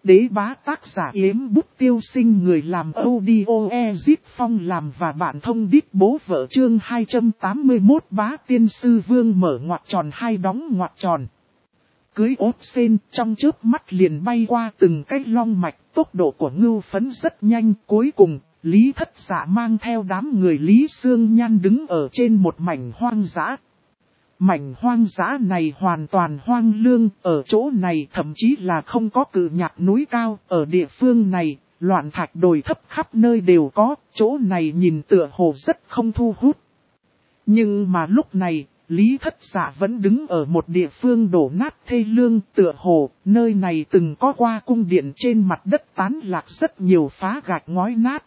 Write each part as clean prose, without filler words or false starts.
đế bá tác giả Yếm Bút Tiêu Sinh, người làm audio Ezip Phong làm và bạn thông đít bố vợ. Chương 281 Bá Tiên Sư Vương mở ngoặc tròn hai đóng ngoặc tròn. Cưới ốt sen trong chớp mắt liền bay qua từng cái long mạch, tốc độ của Ngưu Phấn rất nhanh. Cuối cùng, Lý Thất Dạ mang theo đám người Lý Xương Nhan đứng ở trên một mảnh hoang dã. Mảnh hoang dã này hoàn toàn hoang lương, ở chỗ này thậm chí là không có cự nhạc núi cao, ở địa phương này, loạn thạch đồi thấp khắp nơi đều có, chỗ này nhìn tựa hồ rất không thu hút. Nhưng mà lúc này, Lý Thất Dạ vẫn đứng ở một địa phương đổ nát thê lương, tựa hồ, nơi này từng có qua cung điện, trên mặt đất tán lạc rất nhiều phá gạch ngói nát.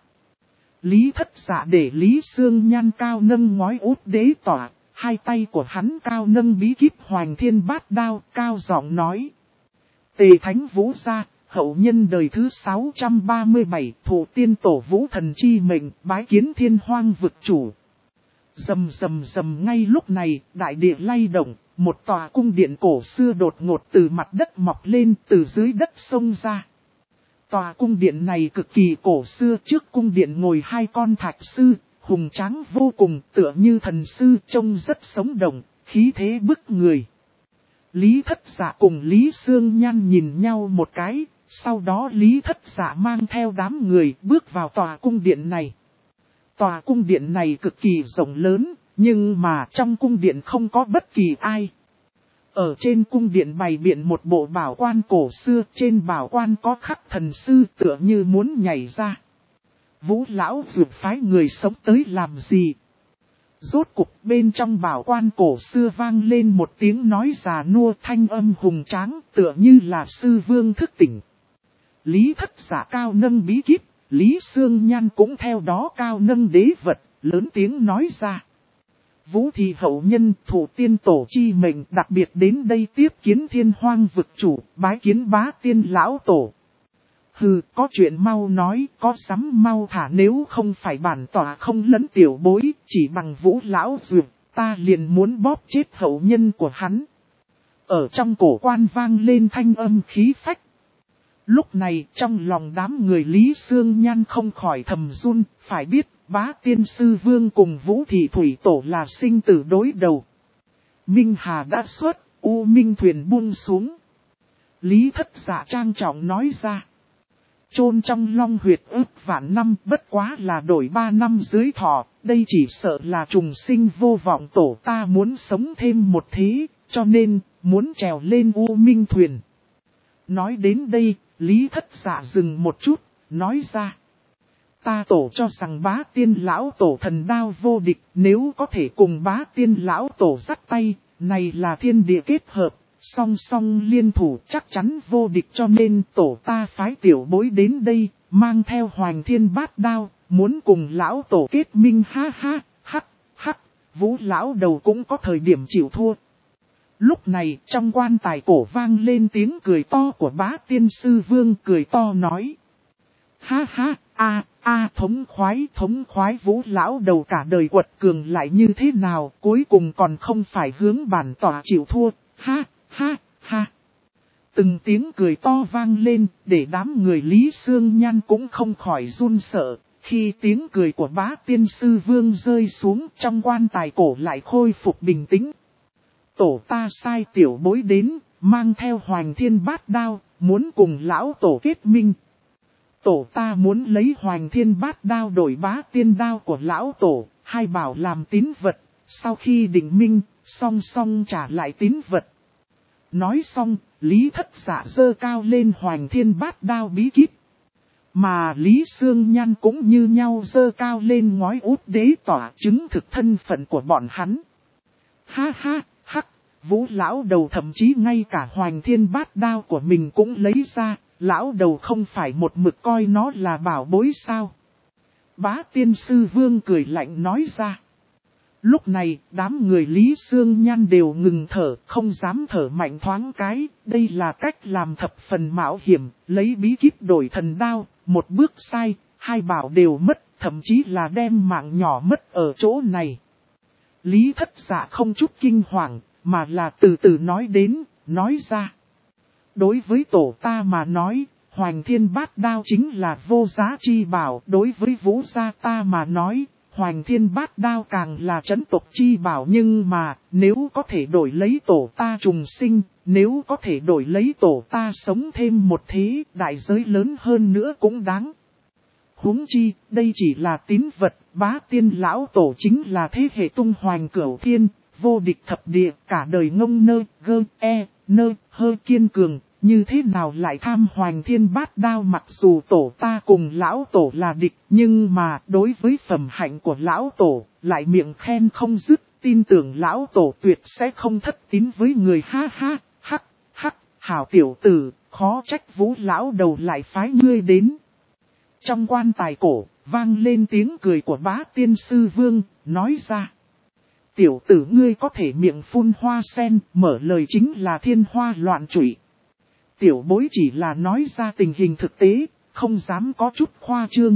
Lý Thất Dạ để Lý Xương Nhan cao nâng ngói út đế tỏa. Hai tay của hắn cao nâng bí kíp Hoành Thiên Bát Đao, cao giọng nói. Tề Thánh Vũ gia, hậu nhân đời thứ 637, thủ tiên tổ Vũ Thần chi mệnh, bái kiến Thiên Hoang vực chủ. Rầm rầm rầm, ngay lúc này, đại địa lay động, một tòa cung điện cổ xưa đột ngột từ mặt đất mọc lên, từ dưới đất xông ra. Tòa cung điện này cực kỳ cổ xưa, trước cung điện ngồi hai con thạch sư. Hùng tráng vô cùng, tựa như thần sư, trông rất sống động, khí thế bức người. Lý Thất Dạ cùng Lý Xương Nhan nhìn nhau một cái, sau đó Lý Thất Dạ mang theo đám người bước vào tòa cung điện này. Tòa cung điện này cực kỳ rộng lớn, nhưng mà trong cung điện không có bất kỳ ai. Ở trên cung điện bày biện một bộ bảo quan cổ xưa, trên bảo quan có khắc thần sư tựa như muốn nhảy ra. Vũ lão vượt phái người sống tới làm gì? Rốt cục bên trong bảo quan cổ xưa vang lên một tiếng nói già nua, thanh âm hùng tráng, tựa như là sư vương thức tỉnh. Lý Thất Dạ cao nâng bí kíp, Lý Xương Nhan cũng theo đó cao nâng đế vật, lớn tiếng nói ra. Vũ thị hậu nhân, thủ tiên tổ chi mệnh, đặc biệt đến đây tiếp kiến Thiên Hoang vực chủ, bái kiến Bá Tiên lão tổ. Hừ, có chuyện mau nói, có sắm mau thả, nếu không phải bản tỏa không lấn tiểu bối, chỉ bằng Vũ lão duyệt, ta liền muốn bóp chết hậu nhân của hắn. Ở trong cổ quan vang lên thanh âm khí phách. Lúc này trong lòng đám người Lý Xương Nhan không khỏi thầm run, phải biết Bá Tiên Sư Vương cùng Vũ Thị Thủy Tổ là sinh tử đối đầu. Minh Hà đã xuất, U Minh thuyền buông xuống. Lý Thất Dạ trang trọng nói ra. Chôn trong long huyệt ước vạn năm, bất quá là đổi 3 năm dưới thọ, đây chỉ sợ là trùng sinh vô vọng, tổ ta muốn sống thêm một thế, cho nên muốn trèo lên U Minh thuyền. Nói đến đây, Lý Thất Dạ dừng một chút, nói ra. Ta tổ cho rằng Bá Tiên lão tổ thần đao vô địch, nếu có thể cùng Bá Tiên lão tổ dắt tay, này là thiên địa kết hợp. Song song liên thủ chắc chắn vô địch, cho nên tổ ta phái tiểu bối đến đây, mang theo Hoành Thiên Bát Đao, muốn cùng lão tổ kết minh. Ha ha, hắc, hắc, Vũ lão đầu cũng có thời điểm chịu thua. Lúc này trong quan tài cổ vang lên tiếng cười to của Bá Tiên Sư Vương, cười to nói. Ha ha, thống khoái, Vũ lão đầu cả đời quật cường lại như thế nào, cuối cùng còn không phải hướng bản tỏa chịu thua. Ha ha. Từng tiếng cười to vang lên, để đám người Lý Xương Nhan cũng không khỏi run sợ. Khi tiếng cười của Bá Tiên Sư Vương rơi xuống, trong quan tài cổ lại khôi phục bình tĩnh. Tổ ta sai tiểu bối đến, mang theo Hoành Thiên Bát Đao, muốn cùng lão tổ kết minh. Tổ ta muốn lấy Hoành Thiên Bát Đao đổi Bá Tiên đao của lão tổ, hai bảo làm tín vật, sau khi định minh, song song trả lại tín vật. Nói xong, Lý Thất Dạ giơ cao lên Hoành Thiên Bát Đao bí kíp. Mà Lý Xương Nhan cũng như nhau giơ cao lên ngói út đế tỏa, chứng thực thân phận của bọn hắn. Ha ha, hắc, Vũ lão đầu thậm chí ngay cả Hoành Thiên Bát Đao của mình cũng lấy ra, lão đầu không phải một mực coi nó là bảo bối sao? Bá Tiên Sư Vương cười lạnh nói ra. Lúc này, đám người Lý Xương Nhan đều ngừng thở, không dám thở mạnh thoáng cái. Đây là cách làm thập phần mạo hiểm, lấy bí kíp đổi thần đao, một bước sai, hai bảo đều mất, thậm chí là đem mạng nhỏ mất ở chỗ này. Lý Thất Dạ không chút kinh hoàng, mà là từ từ nói đến, nói ra. Đối với tổ ta mà nói, Hoành Thiên Bát Đao chính là vô giá chi bảo. Đối với Vũ gia ta mà nói, Hoành Thiên Bát Đao càng là trấn tộc chi bảo. Nhưng mà, nếu có thể đổi lấy tổ ta trùng sinh, nếu có thể đổi lấy tổ ta sống thêm một thế, đại giới lớn hơn nữa cũng đáng. Huống chi, đây chỉ là tín vật, Bá Tiên lão tổ chính là thế hệ tung hoành cửu thiên, vô địch thập địa, cả đời ngông nơ hơi kiên cường, như thế nào lại tham Hoành Thiên Bát Đao. Mặc dù tổ ta cùng lão tổ là địch, nhưng mà đối với phẩm hạnh của lão tổ, lại miệng khen không dứt, tin tưởng lão tổ tuyệt sẽ không thất tín với người. Ha ha, hắc, hảo tiểu tử, khó trách Vũ lão đầu lại phái ngươi đến. Trong quan tài cổ, vang lên tiếng cười của Bá Tiên Sư Vương, nói ra. Tiểu tử ngươi có thể miệng phun hoa sen, mở lời chính là thiên hoa loạn trụy. Tiểu bối chỉ là nói ra tình hình thực tế, không dám có chút khoa trương.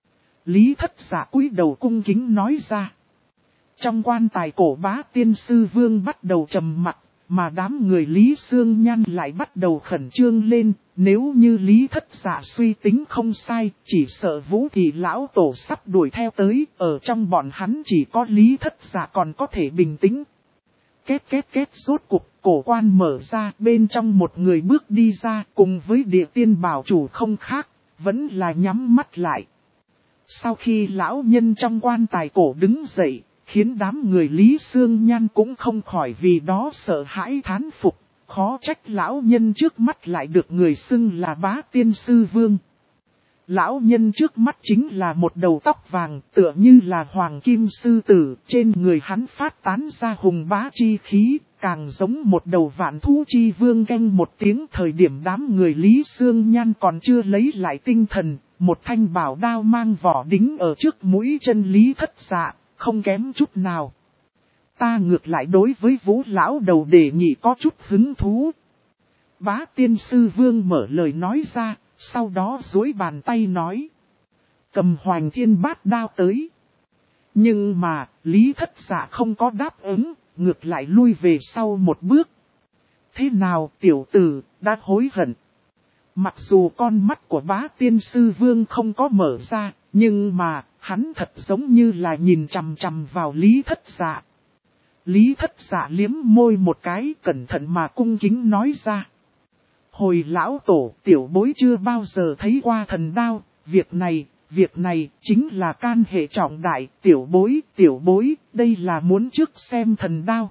Lý Thất Dạ cúi đầu cung kính nói ra. Trong quan tài cổ Bá Tiên Sư Vương bắt đầu trầm mặc, mà đám người Lý Xương Nhan lại bắt đầu khẩn trương lên. Nếu như Lý Thất Dạ suy tính không sai, chỉ sợ Vũ Thị lão tổ sắp đuổi theo tới, ở trong bọn hắn chỉ có Lý Thất Dạ còn có thể bình tĩnh. Két rốt cục, cổ quan mở ra, bên trong một người bước đi ra, cùng với Địa Tiên bảo chủ không khác, vẫn là nhắm mắt lại. Sau khi lão nhân trong quan tài cổ đứng dậy, khiến đám người Lý Xương Nhan cũng không khỏi vì đó sợ hãi thán phục. Khó trách lão nhân trước mắt lại được người xưng là Bá Tiên Sư Vương. Lão nhân trước mắt chính là một đầu tóc vàng, tựa như là hoàng kim sư tử, trên người hắn phát tán ra hùng bá chi khí, càng giống một đầu vạn thú chi vương. Canh một tiếng thời điểm đám người Lý Xương Nhan còn chưa lấy lại tinh thần, một thanh bảo đao mang vỏ đính ở trước mũi chân Lý Thất Dạ, không kém chút nào. Ta ngược lại đối với Vũ lão đầu đề nghị có chút hứng thú. Bá Tiên Sư Vương mở lời nói ra, sau đó duỗi bàn tay nói. Cầm Hoành Thiên Bát Đao tới. Nhưng mà, Lý Thất Dạ không có đáp ứng, ngược lại lui về sau một bước. Thế nào tiểu tử, đã hối hận. Mặc dù con mắt của Bá Tiên Sư Vương không có mở ra, nhưng mà, hắn thật giống như là nhìn chằm chằm vào Lý Thất Dạ. Lý Thất Dạ liếm môi một cái, cẩn thận mà cung kính nói ra. Hồi lão tổ, tiểu bối chưa bao giờ thấy qua thần đao, việc này chính là can hệ trọng đại. Tiểu bối, đây là muốn trước xem thần đao.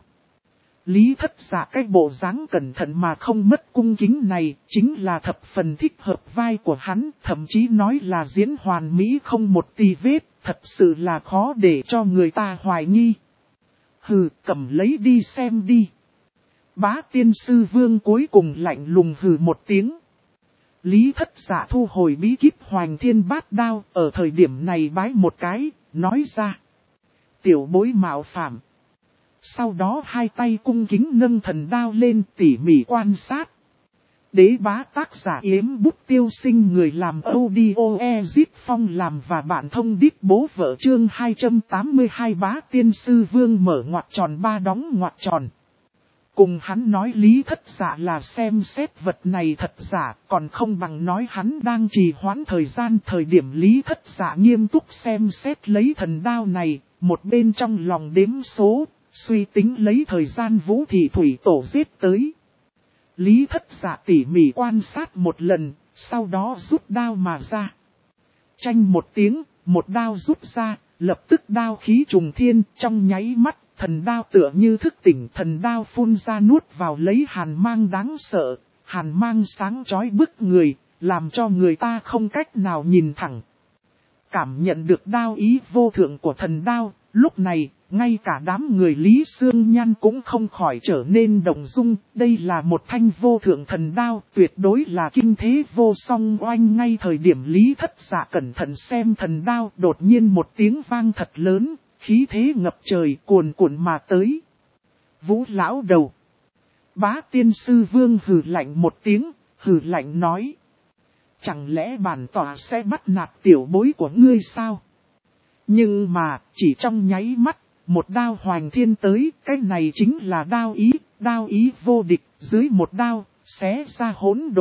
Lý Thất Dạ cái bộ dáng cẩn thận mà không mất cung kính này, chính là thập phần thích hợp vai của hắn, thậm chí nói là diễn hoàn mỹ không một tì vết, thật sự là khó để cho người ta hoài nghi. Hừ, cầm lấy đi xem đi. Bá Tiên Sư Vương cuối cùng lạnh lùng hừ một tiếng. Lý Thất Dạ thu hồi bí kíp Hoành Thiên Bát Đao, ở thời điểm này bái một cái, nói ra. Tiểu bối mạo phạm. Sau đó hai tay cung kính nâng thần đao lên tỉ mỉ quan sát. Đế bá tác giả Yếm Bút Tiêu Sinh, người làm audio Ezit Phong làm và bạn thông đít bố vợ. Chương 282. Bá Tiên Sư Vương mở ngoặc tròn ba đóng ngoặc tròn. Cùng hắn nói Lý Thất Dạ là xem xét vật này thật giả, còn không bằng nói hắn đang trì hoãn thời gian. Thời điểm Lý Thất Dạ nghiêm túc xem xét lấy thần đao này, một bên trong lòng đếm số, suy tính lấy thời gian Vũ Thị thủy tổ giết tới. Lý Thất Dạ tỉ mỉ quan sát một lần, sau đó rút đao mà ra. Chanh một tiếng, một đao rút ra, lập tức đao khí trùng thiên, trong nháy mắt, thần đao tựa như thức tỉnh, thần đao phun ra nuốt vào lấy hàn mang đáng sợ, hàn mang sáng chói bức người, làm cho người ta không cách nào nhìn thẳng. Cảm nhận được đao ý vô thượng của thần đao, lúc này, ngay cả đám người Lý Xương Nhan cũng không khỏi trở nên động dung. Đây là một thanh vô thượng thần đao, tuyệt đối là kinh thế vô song oanh. Ngay thời điểm Lý Thất Dạ cẩn thận xem thần đao, đột nhiên một tiếng vang thật lớn, khí thế ngập trời cuồn cuộn mà tới. Vũ lão đầu. Bá Tiên Sư Vương hừ lạnh một tiếng, hừ lạnh nói. Chẳng lẽ bản tòa sẽ bắt nạt tiểu bối của ngươi sao? Nhưng mà, chỉ trong nháy mắt, một đao hoành thiên tới, cái này chính là đao ý vô địch, dưới một đao, xé ra hỗn độn,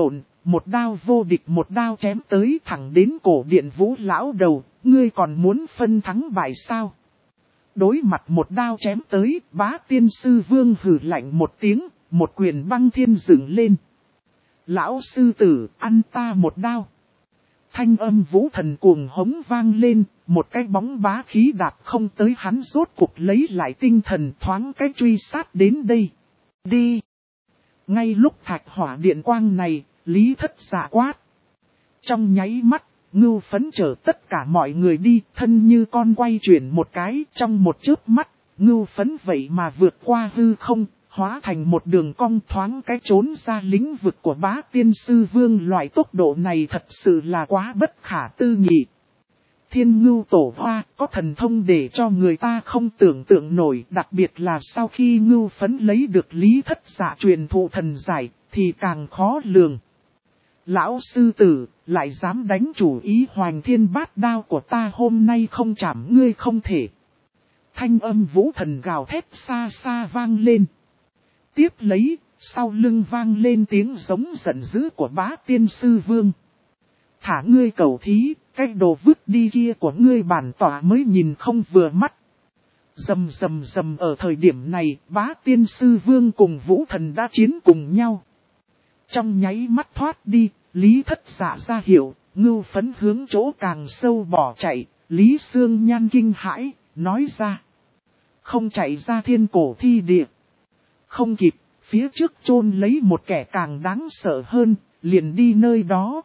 một đao vô địch một đao chém tới thẳng đến cổ điện Vũ lão đầu, ngươi còn muốn phân thắng bại sao? Đối mặt một đao chém tới, Bá Tiên Sư Vương hừ lạnh một tiếng, một quyền băng thiên dựng lên. Lão sư tử, ăn ta một đao. Thanh âm Vũ Thần cuồng hống vang lên, một cái bóng bá khí đạp không tới hắn rốt cục lấy lại tinh thần thoáng cái truy sát đến đây. Đi! Ngay lúc thạch hỏa điện quang này, Lý Thất Dạ quát. Trong nháy mắt, Ngưu Phấn chở tất cả mọi người đi, thân như con quay chuyển một cái, trong một chớp mắt, Ngưu Phấn vậy mà vượt qua hư không, hóa thành một đường cong thoáng cái trốn ra lĩnh vực của Bá Tiên Sư Vương. Loại tốc độ này thật sự là quá bất khả tư nghị. Thiên Ngưu Tổ Hoa có thần thông để cho người ta không tưởng tượng nổi, đặc biệt là sau khi Ngưu Phấn lấy được Lý Thất Dạ truyền thụ thần giải, thì càng khó lường. Lão sư tử, lại dám đánh chủ ý Hoành Thiên Bát Đao của ta, hôm nay không chạm ngươi không thể. Thanh âm Vũ Thần gào thét xa xa vang lên. Tiếp lấy, sau lưng vang lên tiếng giống giận dữ của Bá Tiên Sư Vương. Thả ngươi cầu thí, cái đồ vứt đi kia của ngươi bản tỏa mới nhìn không vừa mắt. Rầm rầm rầm, ở thời điểm này, Bá Tiên Sư Vương cùng Vũ Thần đã chiến cùng nhau. Trong nháy mắt thoát đi, Lý Thất Dạ ra hiệu, Ngưu Phấn hướng chỗ càng sâu bỏ chạy. Lý Sương Nhan kinh hãi, nói ra. Không chạy ra thiên cổ thi địa. Không kịp, phía trước chôn lấy một kẻ càng đáng sợ hơn, liền đi nơi đó.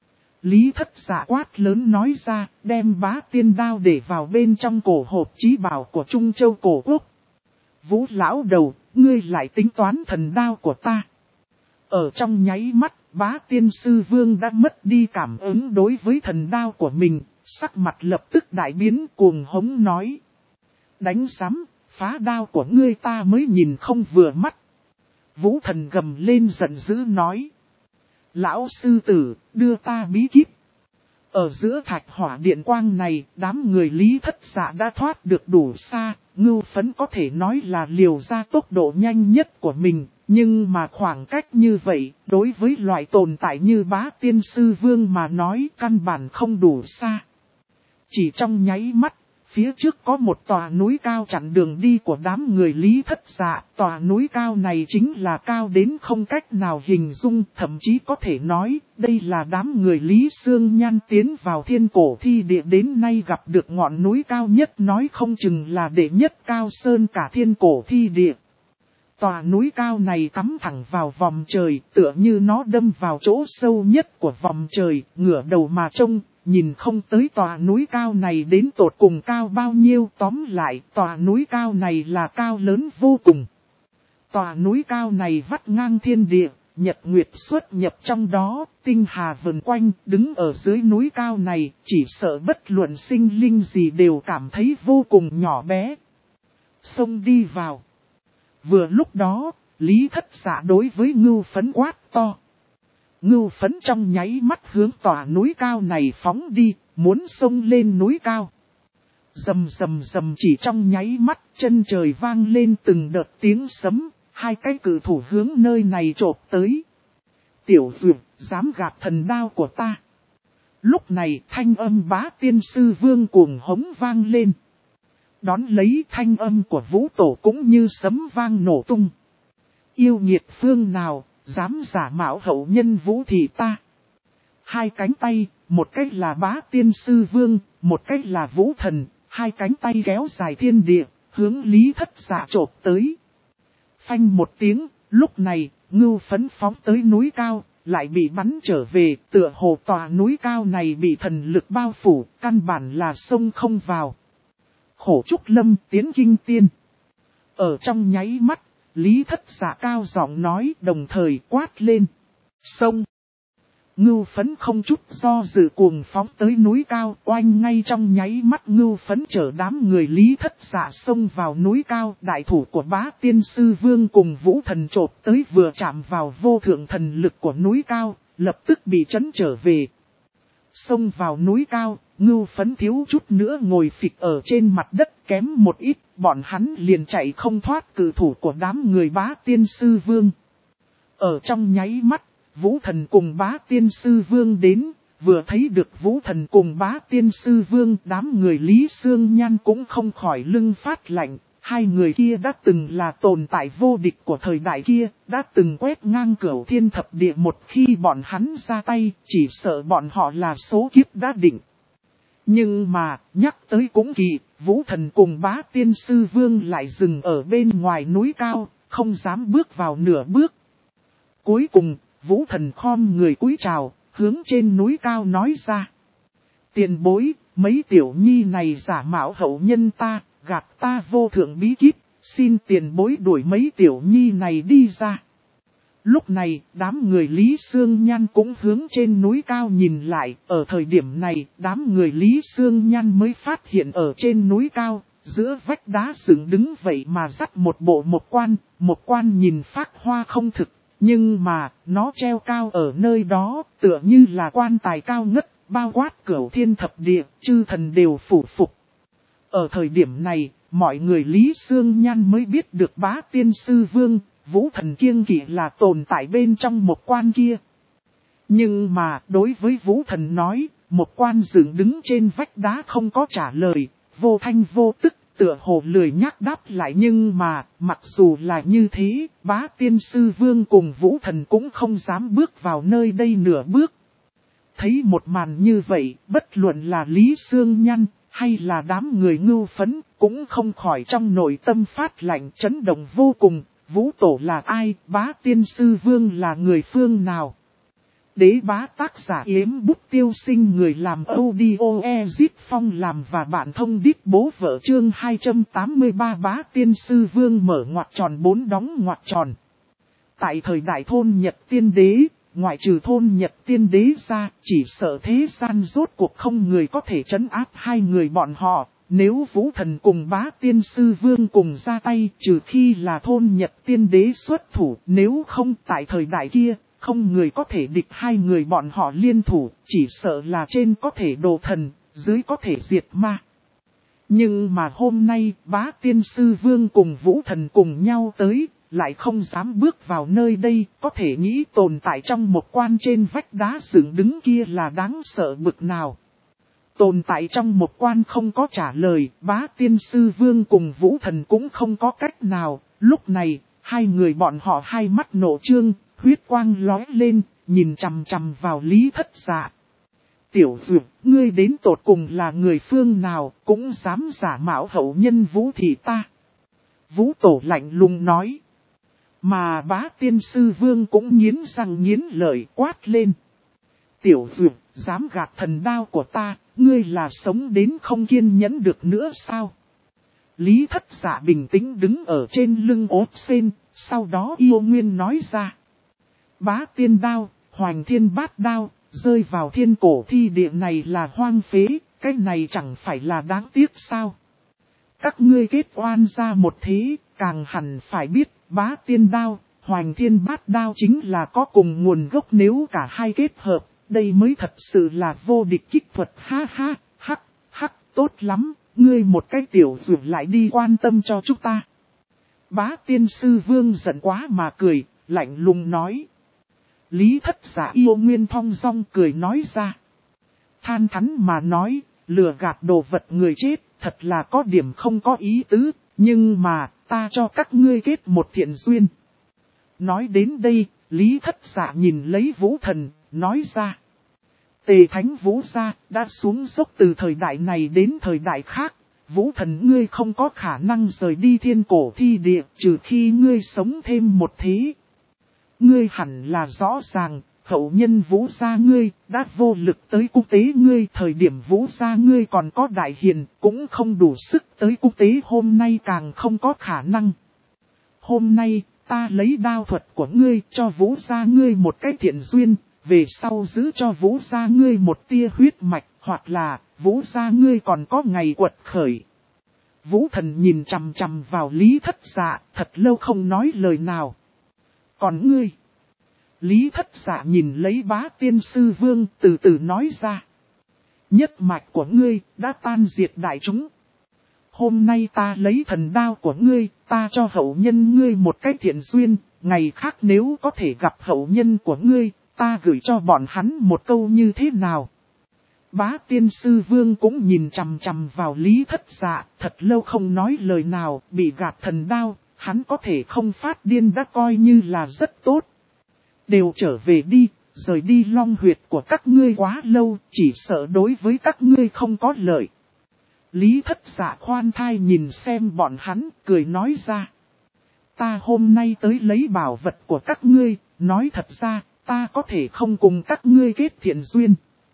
Lý Thất Dạ quát lớn nói ra, đem Bá Tiên đao để vào bên trong cổ hộp chí bảo của Trung Châu cổ quốc. Vũ lão đầu, ngươi lại tính toán thần đao của ta. Ở trong nháy mắt, Bá Tiên Sư Vương đã mất đi cảm ứng đối với thần đao của mình, sắc mặt lập tức đại biến cuồng hống nói. Đánh sắm, phá đao của ngươi ta mới nhìn không vừa mắt. Vũ Thần gầm lên giận dữ nói. Lão sư tử, đưa ta bí kíp. Ở giữa thạch hỏa điện quang này, đám người Lý Thất Dạ đã thoát được đủ xa, Ngưu Phấn có thể nói là liều ra tốc độ nhanh nhất của mình, nhưng mà khoảng cách như vậy, đối với loại tồn tại như Bá Tiên Sư Vương mà nói căn bản không đủ xa. Chỉ trong nháy mắt, phía trước có một tòa núi cao chặn đường đi của đám người Lý Thất Dạ. Tòa núi cao này chính là cao đến không cách nào hình dung, thậm chí có thể nói, đây là đám người Lý Sương Nhan tiến vào thiên cổ thi địa đến nay gặp được ngọn núi cao nhất, nói không chừng là đệ nhất cao sơn cả thiên cổ thi địa. Tòa núi cao này cắm thẳng vào vòng trời, tựa như nó đâm vào chỗ sâu nhất của vòng trời, ngửa đầu mà trông. Nhìn không tới tòa núi cao này đến tột cùng cao bao nhiêu, tóm lại tòa núi cao này là cao lớn vô cùng. Tòa núi cao này vắt ngang thiên địa, nhật nguyệt xuất nhập trong đó, tinh hà vần quanh, đứng ở dưới núi cao này, chỉ sợ bất luận sinh linh gì đều cảm thấy vô cùng nhỏ bé. Xông đi vào. Vừa lúc đó, Lý Thất Dạ đối với Ngưu Phấn quát to. Ngưu Phấn trong nháy mắt hướng tòa núi cao này phóng đi, muốn xông lên núi cao. Rầm rầm rầm, chỉ trong nháy mắt, chân trời vang lên từng đợt tiếng sấm, hai cái cự thủ hướng nơi này chộp tới. Tiểu Dược, dám gạt thần đao của ta. Lúc này thanh âm Bá Tiên Sư Vương cuồng hống vang lên. Đón lấy thanh âm của Vũ Tổ cũng như sấm vang nổ tung. Yêu nghiệt phương nào, dám giả mạo hậu nhân Vũ thị ta. Hai cánh tay, một cách là Bá Tiên Sư Vương, một cách là Vũ Thần, hai cánh tay kéo dài thiên địa, hướng Lý Thất Dạ chộp tới. Phanh một tiếng, lúc này, Ngưu Phấn phóng tới núi cao, lại bị bắn trở về, tựa hồ tòa núi cao này bị thần lực bao phủ, căn bản là sông không vào. Khổ Trúc Lâm tiến kinh tiên. Ở trong nháy mắt, Lý Thất Dạ cao giọng nói, đồng thời quát lên. Sông! Ngưu Phấn không chút do dự cuồng phóng tới núi cao, oanh ngay trong nháy mắt Ngưu Phấn chở đám người Lý Thất Dạ xông vào núi cao. Đại thủ của Bá Tiên Sư Vương cùng Vũ Thần chộp tới vừa chạm vào vô thượng thần lực của núi cao, lập tức bị chấn trở về. Xông vào núi cao, Ngưu Phấn thiếu chút nữa ngồi phịch ở trên mặt đất, kém một ít, bọn hắn liền chạy không thoát cự thủ của đám người Bá Tiên Sư Vương. Ở trong nháy mắt, Vũ Thần cùng Bá Tiên Sư Vương đến, vừa thấy được Vũ Thần cùng Bá Tiên Sư Vương, đám người Lý Xương Nhan cũng không khỏi lưng phát lạnh. Hai người kia đã từng là tồn tại vô địch của thời đại kia, đã từng quét ngang cửu thiên thập địa, một khi bọn hắn ra tay, chỉ sợ bọn họ là số kiếp đã định. Nhưng mà, nhắc tới cũng kỳ, Vũ Thần cùng Bá Tiên Sư Vương lại dừng ở bên ngoài núi cao, không dám bước vào nửa bước. Cuối cùng, Vũ Thần khom người cúi chào, hướng trên núi cao nói ra. Tiền bối, mấy tiểu nhi này giả mạo hậu nhân ta, gạt ta vô thượng bí kíp, xin tiền bối đuổi mấy tiểu nhi này đi ra. Lúc này, đám người Lý Xương Nhan cũng hướng trên núi cao nhìn lại, ở thời điểm này, đám người Lý Xương Nhan mới phát hiện ở trên núi cao, giữa vách đá dựng đứng vậy mà dắt một bộ một quan nhìn phác hoa không thực, nhưng mà, nó treo cao ở nơi đó, tựa như là quan tài cao ngất, bao quát cửu thiên thập địa, chư thần đều phủ phục. Ở thời điểm này, mọi người Lý Xương Nhan mới biết được Bá Tiên Sư Vương, Vũ Thần kiêng kỵ là tồn tại bên trong một quan kia. Nhưng mà, đối với Vũ Thần nói, một quan dựng đứng trên vách đá không có trả lời, vô thanh vô tức, tựa hồ lười nhắc đáp lại. Nhưng mà, mặc dù là như thế, Bá Tiên Sư Vương cùng Vũ Thần cũng không dám bước vào nơi đây nửa bước. Thấy một màn như vậy, bất luận là Lý Xương Nhan, hay là đám người ngưu phấn, cũng không khỏi trong nội tâm phát lạnh chấn động vô cùng. Vũ Tổ là ai, Bá Tiên Sư Vương là người phương nào? Đế Bá tác giả Yếm Bút Tiêu Sinh, người làm audio Ezip Phong làm và bạn thông đít bố vợ, chương 283. Bá Tiên Sư Vương mở ngoặc tròn 4 đóng ngoặc tròn. Tại thời đại thôn Nhật Tiên Đế, ngoại trừ thôn Nhật Tiên Đế ra, chỉ sợ thế gian rốt cuộc không người có thể trấn áp hai người bọn họ. Nếu Vũ Thần cùng Bá Tiên Sư Vương cùng ra tay, trừ khi là thôn Nhật Tiên Đế xuất thủ, nếu không tại thời đại kia, không người có thể địch hai người bọn họ liên thủ, chỉ sợ là trên có thể đồ thần, dưới có thể diệt ma. Nhưng mà hôm nay, Bá Tiên Sư Vương cùng Vũ Thần cùng nhau tới, lại không dám bước vào nơi đây, có thể nghĩ tồn tại trong một quan trên vách đá dựng đứng kia là đáng sợ bực nào. Tồn tại trong một quan không có trả lời, Bá Tiên Sư Vương cùng Vũ Thần cũng không có cách nào. Lúc này, hai người bọn họ hai mắt nổ trương, huyết quang lóe lên, nhìn chằm chằm vào Lý Thất Dạ. Tiểu Dược, ngươi đến tột cùng là người phương nào, cũng dám giả mạo hậu nhân Vũ thị ta. Vũ Tổ lạnh lùng nói. Mà Bá Tiên Sư Vương cũng nghiến răng nghiến lợi quát lên. Tiểu Dược, dám gạt thần đao của ta, ngươi là sống đến không kiên nhẫn được nữa sao? Lý Thất Dạ bình tĩnh đứng ở trên lưng ốt sen, sau đó yêu nguyên nói ra. Bá Tiên đao, Hoành Thiên Bát đao, rơi vào thiên cổ thi địa này là hoang phế, cái này chẳng phải là đáng tiếc sao? Các ngươi kết oan ra một thế, càng hẳn phải biết, Bá Tiên đao, Hoành Thiên Bát đao chính là có cùng nguồn gốc, nếu cả hai kết hợp, đây mới thật sự là vô địch kích thuật. Ha ha, hắc, hắc, tốt lắm, ngươi một cái tiểu dược lại đi quan tâm cho chúng ta. Bá Tiên Sư Vương giận quá mà cười, lạnh lùng nói. Lý Thất Dạ yêu nguyên thong dong cười nói ra. Than thắn mà nói, lừa gạt đồ vật người chết, thật là có điểm không có ý tứ, nhưng mà, ta cho các ngươi kết một thiện duyên. Nói đến đây, Lý Thất Dạ nhìn lấy Vũ Thần, nói ra. Tề Thánh Vũ gia đã xuống dốc từ thời đại này đến thời đại khác. Vũ Thần ngươi không có khả năng rời đi thiên cổ thi địa, trừ khi ngươi sống thêm một thế. Ngươi hẳn là rõ ràng, hậu nhân Vũ gia ngươi đã vô lực tới quốc tế ngươi. Thời điểm Vũ gia ngươi còn có đại hiền, cũng không đủ sức tới quốc tế, hôm nay càng không có khả năng. Hôm nay, ta lấy đao thuật của ngươi cho Vũ gia ngươi một cái thiện duyên, về sau giữ cho Vũ gia ngươi một tia huyết mạch, hoặc là Vũ gia ngươi còn có ngày quật khởi. Vũ Thần nhìn chằm chằm vào Lý Thất Dạ, thật lâu không nói lời nào. Còn ngươi? Lý Thất Dạ nhìn lấy Bá Tiên Sư Vương, từ từ nói ra. Nhất mạch của ngươi đã tan diệt đại chúng. Hôm nay ta lấy thần đao của ngươi, ta cho hậu nhân ngươi một cái thiện duyên, ngày khác nếu có thể gặp hậu nhân của ngươi, ta gửi cho bọn hắn một câu như thế nào? Bá tiên sư vương cũng nhìn chằm chằm vào Lý Thất Dạ, thật lâu không nói lời nào, bị gạt thần đao, hắn có thể không phát điên đã coi như là rất tốt. Đều trở về đi, rời đi Long huyệt của các ngươi quá lâu, chỉ sợ đối với các ngươi không có lợi. Lý Thất Dạ khoan thai nhìn xem bọn hắn, cười nói ra. Ta hôm nay tới lấy bảo vật của các ngươi, nói thật ra, ta có thể không cùng các ngươi kết thiện duyên.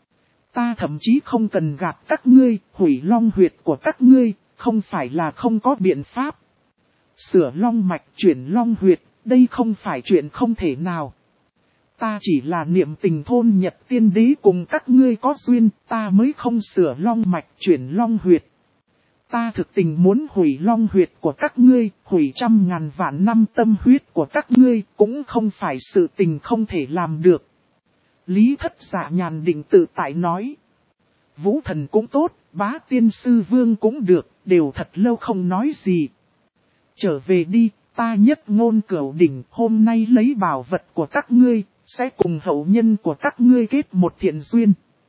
Ta thậm chí không cần gạt các ngươi, hủy long huyệt của các ngươi, không phải là không có biện pháp. Sửa long mạch chuyển long huyệt, đây không phải chuyện không thể nào. Ta chỉ là niệm tình thôn Nhật tiên đế cùng các ngươi có duyên, ta mới không sửa long mạch chuyển long huyệt. Ta thực tình muốn hủy long huyệt của các ngươi, hủy 100.000 vạn năm tâm huyết của các ngươi, cũng không phải sự tình không thể làm được. Lý Thất Dạ nhàn định tự tại nói. Vũ thần cũng tốt, bá tiên sư vương cũng được, đều thật lâu không nói gì. Trở về đi, ta nhất ngôn cửu đỉnh, hôm nay lấy bảo vật của các ngươi, sẽ cùng hậu nhân của các ngươi kết một thiện duyên.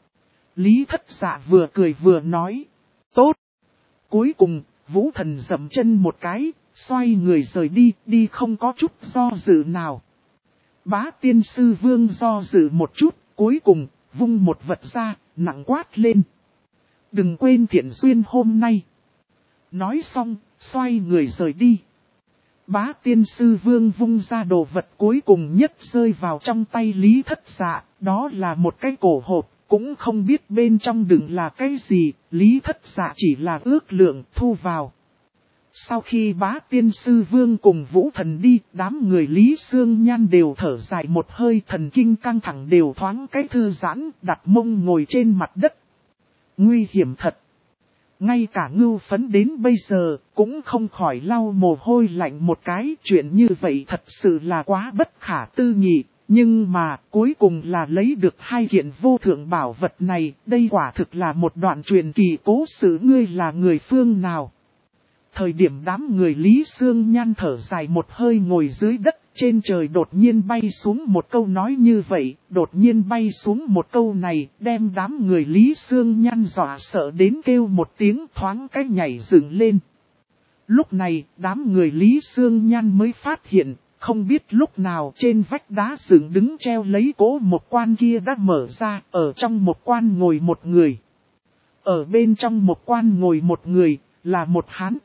Lý Thất Dạ vừa cười vừa nói. Tốt. Cuối cùng, Vũ thần dậm chân một cái, xoay người rời đi, đi không có chút do dự nào. Bá tiên sư vương do dự một chút, cuối cùng, vung một vật ra, nặng quát lên. Đừng quên thiện duyên hôm nay. Nói xong, xoay người rời đi. Bá tiên sư vương vung ra đồ vật cuối cùng nhất rơi vào trong tay Lý Thất Dạ, đó là một cái cổ hộp, cũng không biết bên trong đựng là cái gì, Lý Thất Dạ chỉ là ước lượng thu vào. Sau khi bá tiên sư vương cùng Vũ thần đi, đám người Lý Sương Nhan đều thở dài một hơi, thần kinh căng thẳng đều thoáng cái thư giãn, đặt mông ngồi trên mặt đất. Nguy hiểm thật. Ngay cả Ngưu Phấn đến bây giờ, cũng không khỏi lau mồ hôi lạnh một cái, chuyện như vậy thật sự là quá bất khả tư nghị. Nhưng mà, cuối cùng là lấy được 2 kiện vô thượng bảo vật này, đây quả thực là một đoạn truyền kỳ cố sự. Ngươi là người phương nào? Thời điểm đám người Lý Sương Nhan thở dài một hơi ngồi dưới đất, trên trời đột nhiên bay xuống một câu nói như vậy, đột nhiên bay xuống một câu này, đem đám người Lý Sương Nhan dọa sợ đến kêu một tiếng, thoáng cái nhảy dựng lên. Lúc này, đám người Lý Sương Nhan mới phát hiện, không biết lúc nào trên vách đá dựng đứng treo lấy cỗ một quan kia đã mở ra, ở trong một quan ngồi một người. Ở bên trong một quan ngồi một người, là một hán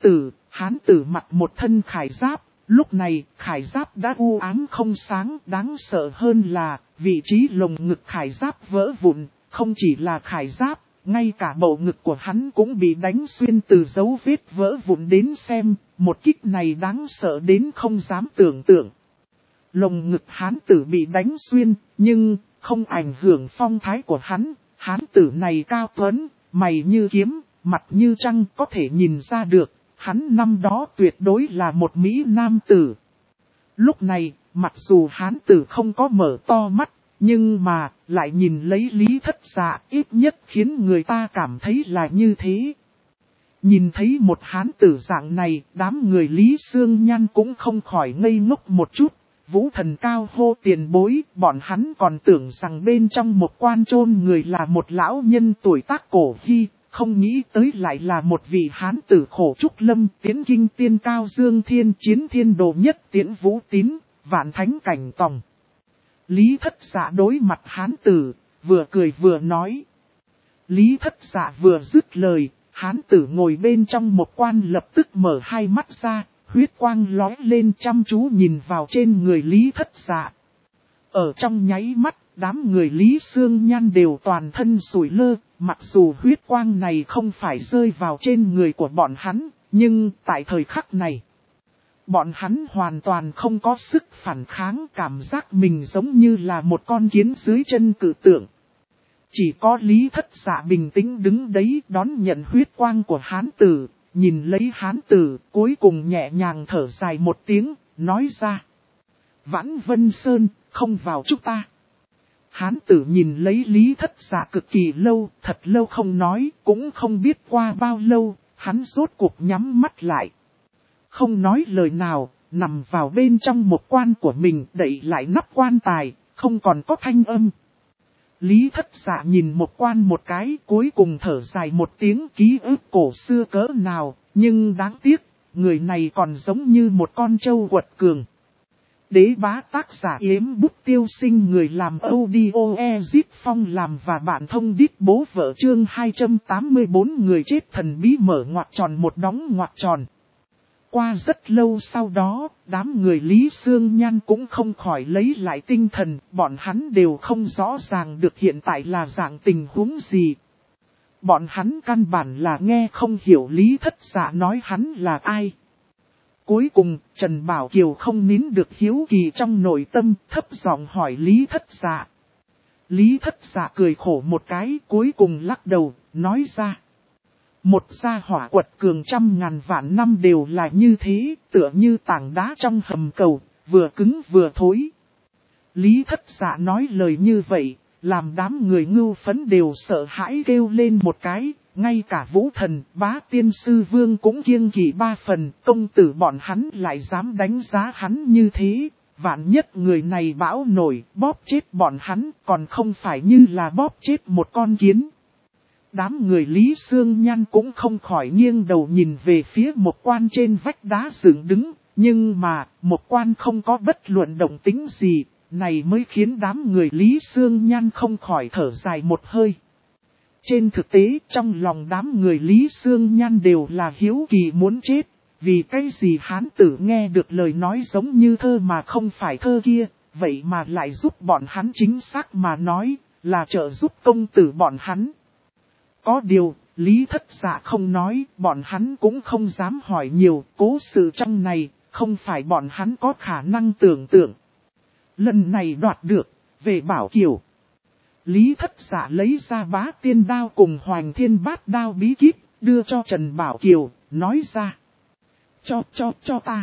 tử mặc một thân khải giáp, lúc này khải giáp đã u ám không sáng, đáng sợ hơn là vị trí lồng ngực khải giáp vỡ vụn, không chỉ là khải giáp, ngay cả bầu ngực của hắn cũng bị đánh xuyên từ dấu vết vỡ vụn đến xem, một kích này đáng sợ đến không dám tưởng tượng. Lồng ngực hán tử bị đánh xuyên, nhưng không ảnh hưởng phong thái của hắn, hán tử này cao tuấn, mày như kiếm, mặt như trăng, có thể nhìn ra được, hắn năm đó tuyệt đối là một mỹ nam tử. Lúc này, mặc dù hán tử không có mở to mắt, nhưng mà, lại nhìn lấy Lý Thất Dạ, ít nhất khiến người ta cảm thấy là như thế. Nhìn thấy một hán tử dạng này, đám người Lý Sương Nhan cũng không khỏi ngây ngốc một chút. Vũ thần cao hô tiền bối, bọn hắn còn tưởng rằng bên trong một quan chôn người là một lão nhân tuổi tác cổ hy, không nghĩ tới lại là một vị hán tử khổ trúc lâm, tiến kinh tiên cao dương thiên chiến thiên đồ nhất tiễn vũ tín, vạn thánh cảnh tòng. Lý Thất Dạ đối mặt hán tử, vừa cười vừa nói. Lý Thất Dạ vừa dứt lời, hán tử ngồi bên trong một quan lập tức mở hai mắt ra, huyết quang lóe lên chăm chú nhìn vào trên người Lý Thất Dạ. Ở trong nháy mắt, đám người Lý Sương Nhan đều toàn thân sủi lơ, mặc dù huyết quang này không phải rơi vào trên người của bọn hắn, nhưng tại thời khắc này, bọn hắn hoàn toàn không có sức phản kháng, cảm giác mình giống như là một con kiến dưới chân cự tượng. Chỉ có Lý Thất Dạ bình tĩnh đứng đấy đón nhận huyết quang của hán tử, nhìn lấy hán tử, cuối cùng nhẹ nhàng thở dài một tiếng, nói ra. Vãn Vân Sơn, không vào chúng ta. Hán tử nhìn lấy Lý Thất Dạ cực kỳ lâu, thật lâu không nói, cũng không biết qua bao lâu, hắn rốt cuộc nhắm mắt lại. Không nói lời nào, nằm vào bên trong một quan của mình, đậy lại nắp quan tài, không còn có thanh âm. Lý Thất Dạ nhìn một quan một cái, cuối cùng thở dài một tiếng, ký ức cổ xưa cỡ nào, nhưng đáng tiếc, người này còn giống như một con trâu quật cường. Đế bá tác giả Yếm Bút Tiêu Sinh, người làm audio Ezit Phong làm và bạn thông đít bố vợ, chương 284, người chết thần bí mở ngoặc tròn một đóng ngoặc tròn. Qua rất lâu sau đó, đám người Lý Sương Nhan cũng không khỏi lấy lại tinh thần, bọn hắn đều không rõ ràng được hiện tại là dạng tình huống gì. Bọn hắn căn bản là nghe không hiểu Lý Thất Dạ nói hắn là ai. Cuối cùng, Trần Bảo Kiều không nín được hiếu kỳ trong nội tâm, thấp giọng hỏi Lý Thất Dạ. Lý Thất Dạ cười khổ một cái, cuối cùng lắc đầu, nói ra. Một gia hỏa quật cường 100.000 vạn năm đều là như thế, tựa như tảng đá trong hầm cầu, vừa cứng vừa thối. Lý Thất Dạ nói lời như vậy, làm đám người ngưu phấn đều sợ hãi kêu lên một cái, ngay cả Vũ Thần, Bá Tiên Sư Vương cũng kiêng kỵ 3 phần, công tử bọn hắn lại dám đánh giá hắn như thế, vạn nhất người này bão nổi, bóp chết bọn hắn, còn không phải như là bóp chết một con kiến. Đám người Lý Sương Nhan cũng không khỏi nghiêng đầu nhìn về phía một quan trên vách đá dựng đứng, nhưng mà, một quan không có bất luận động tính gì, này mới khiến đám người Lý Sương Nhan không khỏi thở dài một hơi. Trên thực tế, trong lòng đám người Lý Sương Nhan đều là hiếu kỳ muốn chết, vì cái gì hán tử nghe được lời nói giống như thơ mà không phải thơ kia, vậy mà lại giúp bọn hắn, chính xác mà nói, là trợ giúp công tử bọn hắn. Có điều, Lý Thất Dạ không nói, bọn hắn cũng không dám hỏi nhiều, cố sự trong này, không phải bọn hắn có khả năng tưởng tượng. Lần này đoạt được, về Bảo Kiều. Lý Thất Dạ lấy ra Bá Tiên Đao cùng Hoành Thiên Bát Đao bí kíp, đưa cho Trần Bảo Kiều, nói ra. Cho ta.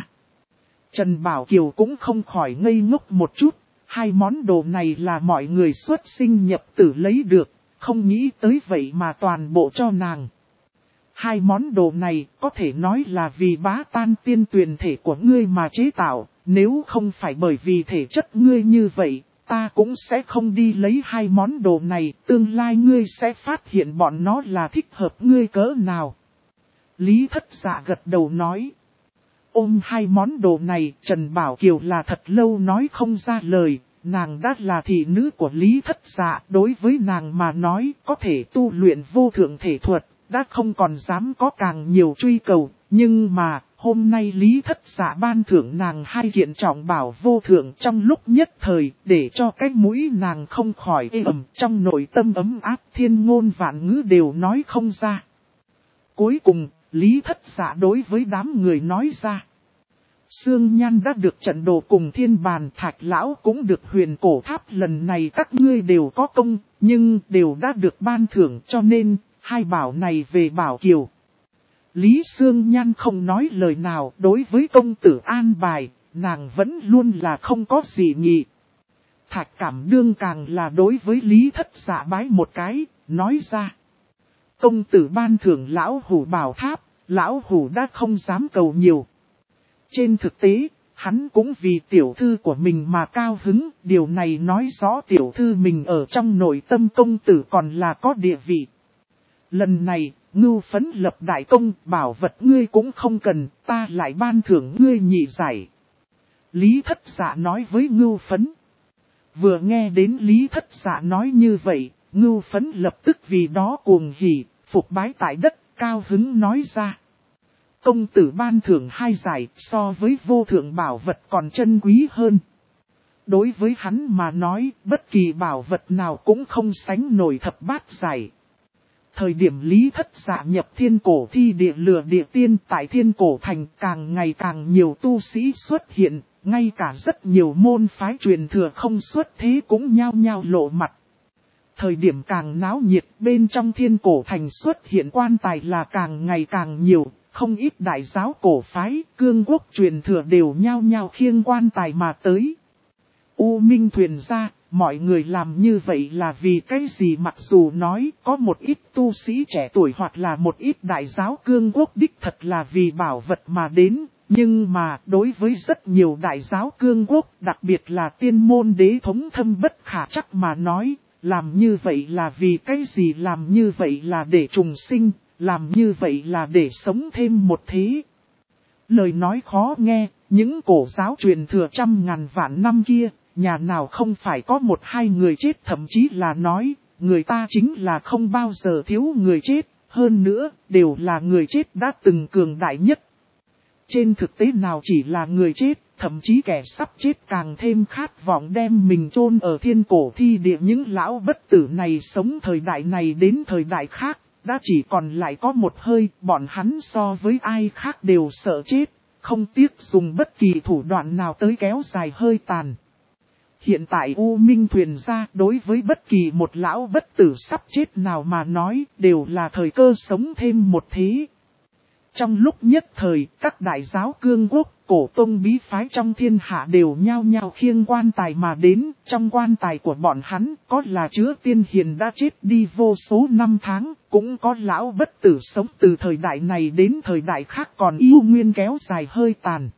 Trần Bảo Kiều cũng không khỏi ngây ngốc một chút, hai món đồ này là mọi người xuất sinh nhập tử lấy được. Không nghĩ tới vậy mà toàn bộ cho nàng. Hai món đồ này có thể nói là vì Bá Tan tiên tuyền thể của ngươi mà chế tạo. Nếu không phải bởi vì thể chất ngươi như vậy, ta cũng sẽ không đi lấy hai món đồ này. Tương lai ngươi sẽ phát hiện bọn nó là thích hợp ngươi cỡ nào. Lý Thất Dạ gật đầu nói. Ôm hai món đồ này, Trần Bảo Kiều là thật lâu nói không ra lời. Nàng đã là thị nữ của Lý Thất Dạ, đối với nàng mà nói có thể tu luyện vô thượng thể thuật, đã không còn dám có càng nhiều truy cầu, nhưng mà hôm nay Lý Thất Dạ ban thưởng nàng hai kiện trọng bảo vô thượng trong lúc nhất thời, để cho cái mũi nàng không khỏi ê ẩm, trong nội tâm ấm áp, thiên ngôn vạn ngữ đều nói không ra. Cuối cùng, Lý Thất Dạ đối với đám người nói ra. Sương Nhan đã được trận đồ cùng Thiên Bàn Thạch Lão cũng được Huyền Cổ Tháp, lần này các ngươi đều có công, nhưng đều đã được ban thưởng, cho nên, hai bảo này về Bảo Kiều. Lý Sương Nhan không nói lời nào, đối với công tử an bài, nàng vẫn luôn là không có gì nhị. Thạch Cảm Đương càng là đối với Lý Thất Dạ bái một cái, nói ra. Công tử ban thưởng Lão Hủ Bảo Tháp, Lão Hủ đã không dám cầu nhiều. Trên thực tế, hắn cũng vì tiểu thư của mình mà cao hứng, điều này nói rõ tiểu thư mình ở trong nội tâm công tử còn là có địa vị. Lần này, ngưu phấn lập đại công, bảo vật ngươi cũng không cần, ta lại ban thưởng ngươi nhị giải. Lý Thất Dạ nói với ngưu phấn. Vừa nghe đến Lý Thất Dạ nói như vậy, ngưu phấn lập tức vì đó cuồng hỉ, phục bái tại đất, cao hứng nói ra. Công tử ban thưởng hai giải, so với vô thượng bảo vật còn chân quý hơn. Đối với hắn mà nói, bất kỳ bảo vật nào cũng không sánh nổi thập bát giải. Thời điểm Lý Thất Dạ nhập thiên cổ thi địa lừa địa tiên, tại thiên cổ thành càng ngày càng nhiều tu sĩ xuất hiện, ngay cả rất nhiều môn phái truyền thừa không xuất thế cũng nhao nhao lộ mặt. Thời điểm càng náo nhiệt, bên trong thiên cổ thành xuất hiện quan tài là càng ngày càng nhiều. Không ít đại giáo cổ phái, cương quốc truyền thừa đều nhao nhao khiêng quan tài mà tới. U Minh Thuyền ra, mọi người làm như vậy là vì cái gì? Mặc dù nói có một ít tu sĩ trẻ tuổi hoặc là một ít đại giáo cương quốc đích thật là vì bảo vật mà đến, Nhưng mà đối với rất nhiều đại giáo cương quốc, đặc biệt là tiên môn đế thống thâm bất khả trắc mà nói, làm như vậy là vì cái gì, làm như vậy là để trùng sinh, làm như vậy là để sống thêm một thế. Lời nói khó nghe, những cổ giáo truyền thừa trăm ngàn vạn năm kia, nhà nào không phải có một hai người chết, thậm chí là nói, người ta chính là không bao giờ thiếu người chết, hơn nữa, đều là người chết đã từng cường đại nhất. Trên thực tế nào chỉ là người chết, thậm chí kẻ sắp chết càng thêm khát vọng đem mình chôn ở thiên cổ thi địa. Những lão bất tử này sống thời đại này đến thời đại khác, đã chỉ còn lại có một hơi, bọn hắn so với ai khác đều sợ chết, không tiếc dùng bất kỳ thủ đoạn nào tới kéo dài hơi tàn. Hiện tại U Minh Thuyền gia đối với bất kỳ một lão bất tử sắp chết nào mà nói đều là thời cơ sống thêm một thế. Trong lúc nhất thời, các đại giáo cương quốc, cổ tông bí phái trong thiên hạ đều nhao nhao khiêng quan tài mà đến. Trong quan tài của bọn hắn có là chứa tiên hiền đã chết đi vô số năm tháng, cũng có lão bất tử sống từ thời đại này đến thời đại khác còn yêu nguyên kéo dài hơi tàn.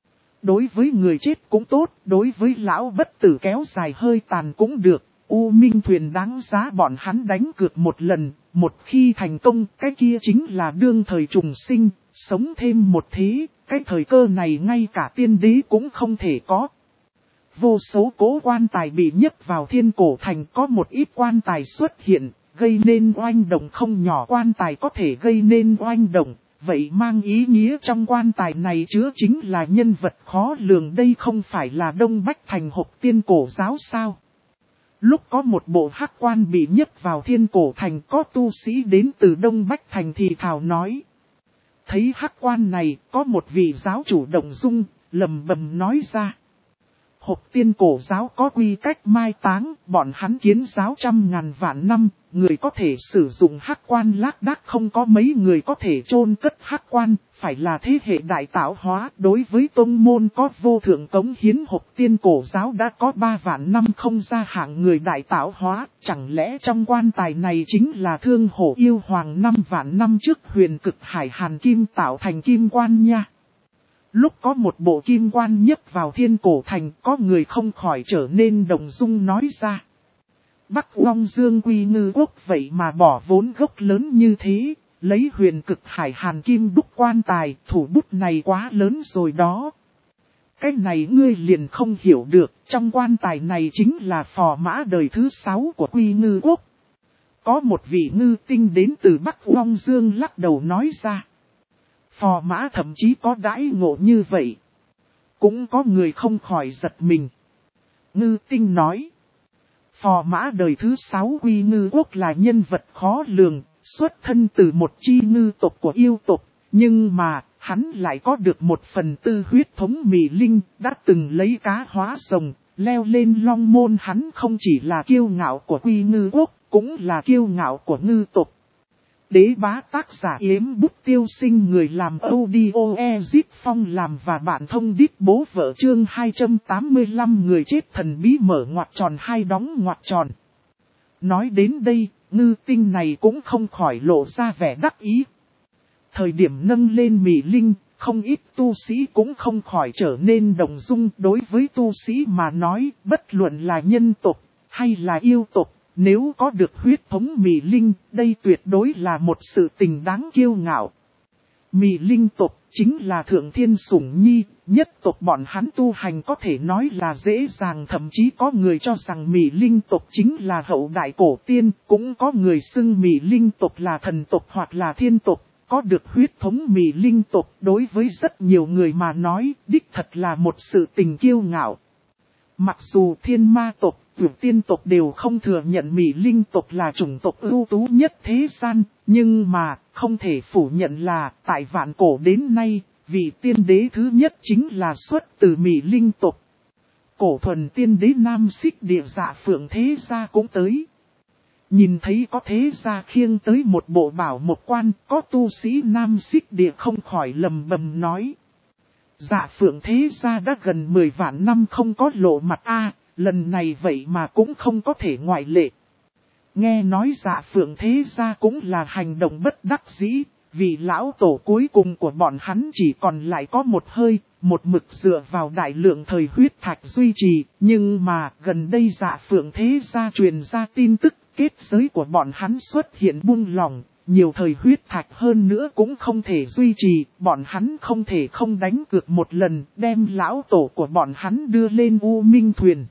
Đối với người chết cũng tốt, đối với lão bất tử kéo dài hơi tàn cũng được. U Minh Thuyền đáng giá bọn hắn đánh cược một lần, một khi thành công, cái kia chính là đương thời trùng sinh, sống thêm một thế, cái thời cơ này ngay cả tiên đế cũng không thể có. Vô số cố quan tài bị nhấc vào thiên cổ thành, có một ít quan tài xuất hiện, gây nên oanh động không nhỏ. Quan tài có thể gây nên oanh động, vậy mang ý nghĩa trong quan tài này chứa chính là nhân vật khó lường. Đây không phải là Đông Bách Thành Hộp Tiên cổ giáo sao? Lúc có một bộ hắc quan bị nhấc vào thiên cổ thành, có tu sĩ đến từ Đông Bách Thành thì thào nói. Thấy hắc quan này, có một vị giáo chủ động dung, lầm bầm nói ra. Hộp Tiên cổ giáo có quy cách mai táng, bọn hắn kiến giáo trăm ngàn vạn năm, người có thể sử dụng hắc quan lác đác không có mấy người có thể chôn cất hắc quan, phải là thế hệ đại tạo hóa. Đối với tông môn có vô thượng cống hiến, Hộp Tiên cổ giáo đã có 3 vạn năm không ra hạng người đại tạo hóa, chẳng lẽ trong quan tài này chính là Thương Hổ Yêu Hoàng 5 vạn năm trước Huyền Cực Hải Hàn Kim tạo thành kim quan nha. Lúc có một bộ kim quan nhấc vào thiên cổ thành, có người không khỏi trở nên động dung nói ra. Bắc Long Dương Quy Ngư Quốc vậy mà bỏ vốn gốc lớn như thế, lấy Huyền Cực Hải Hàn Kim đúc quan tài, thủ bút này quá lớn rồi đó. Cái này ngươi liền không hiểu được, trong quan tài này chính là phò mã đời thứ 6 của Quy Ngư Quốc. Có một vị ngư tinh đến từ Bắc Long Dương lắc đầu nói ra. Phò mã thậm chí có đãi ngộ như vậy. Cũng có người không khỏi giật mình. Ngư tinh nói. Phò mã đời thứ 6 Quy Ngư Quốc là nhân vật khó lường, xuất thân từ một chi ngư tộc của yêu tộc. Nhưng mà, hắn lại có được một phần tư huyết thống Mị Linh, đã từng lấy cá hóa rồng, leo lên long môn. Hắn không chỉ là kiêu ngạo của Quy Ngư Quốc, cũng là kiêu ngạo của ngư tộc. Đế bá tác giả Yếm Bút Tiêu Sinh, người làm audio Ezit Phong làm và bạn thông đít bố vợ, chương 285 người chết thần bí mở ngoặc tròn hai đóng ngoặc tròn. Nói đến đây, ngư tinh này cũng không khỏi lộ ra vẻ đắc ý. Thời điểm nâng lên Mị Linh, không ít tu sĩ cũng không khỏi trở nên động dung. Đối với tu sĩ mà nói, bất luận là nhân tộc hay là yêu tộc, nếu có được huyết thống Mị Linh, đây tuyệt đối là một sự tình đáng kiêu ngạo. Mị Linh tộc chính là thượng thiên sủng nhi, nhất tộc bọn hắn tu hành có thể nói là dễ dàng. Thậm chí có người cho rằng Mị Linh tộc chính là hậu đại cổ tiên, cũng có người xưng Mị Linh tộc là thần tộc hoặc là thiên tộc. Có được huyết thống Mị Linh tộc đối với rất nhiều người mà nói, đích thật là một sự tình kiêu ngạo. Mặc dù thiên ma tộc, Vượt Tiên tộc đều không thừa nhận Mị Linh tộc là chủng tộc ưu tú nhất thế gian, nhưng mà không thể phủ nhận là tại vạn cổ đến nay, vị tiên đế thứ nhất chính là xuất từ Mị Linh tộc. Cổ thuần tiên đế Nam Xích Địa Dạ Phượng Thế Gia cũng tới. Nhìn thấy có thế gia khiêng tới một bộ bảo một quan, có tu sĩ Nam Xích Địa không khỏi lầm bầm nói. Dạ Phượng Thế Gia đã gần 10 vạn năm không có lộ mặt a, lần này vậy mà cũng không có thể ngoại lệ. Nghe nói Dạ Phượng Thế Gia cũng là hành động bất đắc dĩ, Vì lão tổ cuối cùng của bọn hắn chỉ còn lại có một hơi, một mực dựa vào đại lượng thời huyết thạch duy trì, nhưng mà gần đây Dạ Phượng thế gia truyền ra tin tức kết giới của bọn hắn xuất hiện buông lỏng, nhiều thời huyết thạch hơn nữa cũng không thể duy trì, bọn hắn không thể không đánh cược một lần đem lão tổ của bọn hắn đưa lên U Minh Thuyền.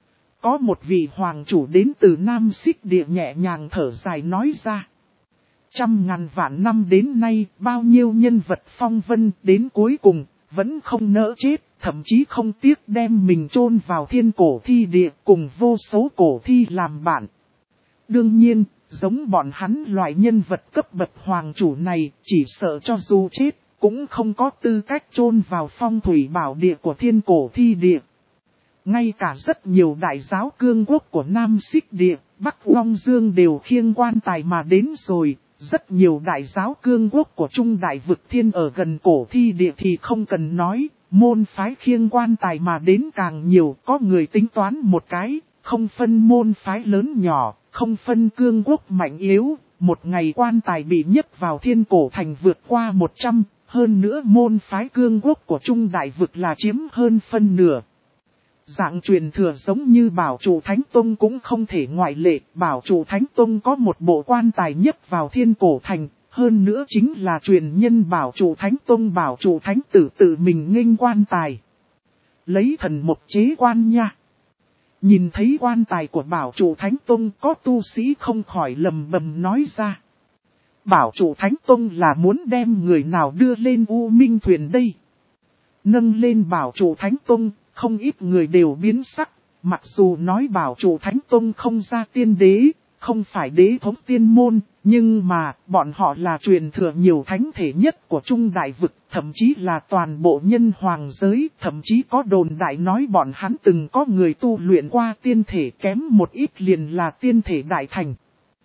Có một vị hoàng chủ đến từ Nam Xích Địa nhẹ nhàng thở dài nói ra. 100.000 vạn năm đến nay, bao nhiêu nhân vật phong vân đến cuối cùng, vẫn không nỡ chết, thậm chí không tiếc đem mình chôn vào thiên cổ thi địa cùng vô số cổ thi làm bạn. Đương nhiên, giống bọn hắn loại nhân vật cấp bậc hoàng chủ này, chỉ sợ cho dù chết, cũng không có tư cách chôn vào phong thủy bảo địa của thiên cổ thi địa. Ngay cả rất nhiều đại giáo cương quốc của Nam Xích Địa, Bắc Long Dương đều khiêng quan tài mà đến rồi. Rất nhiều đại giáo cương quốc của Trung Đại Vực Thiên ở gần cổ thi địa thì không cần nói, môn phái khiêng quan tài mà đến càng nhiều, có người tính toán một cái, không phân môn phái lớn nhỏ, không phân cương quốc mạnh yếu, một ngày quan tài bị nhấc vào thiên cổ thành vượt qua 100, hơn nữa môn phái cương quốc của Trung Đại Vực là chiếm hơn phân nửa. Dạng truyền thừa giống như Bảo Trụ Thánh Tông cũng không thể ngoại lệ, Bảo Trụ Thánh Tông có một bộ quan tài nhấc vào thiên cổ thành, hơn nữa chính là truyền nhân Bảo Trụ Thánh Tông Bảo Trụ Thánh Tử tự mình nghênh quan tài. Lấy thần mục chế quan nha. Nhìn thấy quan tài của Bảo Trụ Thánh Tông có tu sĩ không khỏi lầm bầm nói ra. Bảo Trụ Thánh Tông là muốn đem người nào đưa lên U Minh Thuyền đây? Nâng lên Bảo Trụ Thánh Tông. Không ít người đều biến sắc, mặc dù nói Bảo Trụ Thánh Tông không ra tiên đế, không phải đế thống tiên môn, nhưng mà bọn họ là truyền thừa nhiều thánh thể nhất của Trung Đại Vực, thậm chí là toàn bộ nhân hoàng giới, thậm chí có đồn đại nói bọn hắn từng có người tu luyện qua tiên thể kém một ít liền là tiên thể đại thành.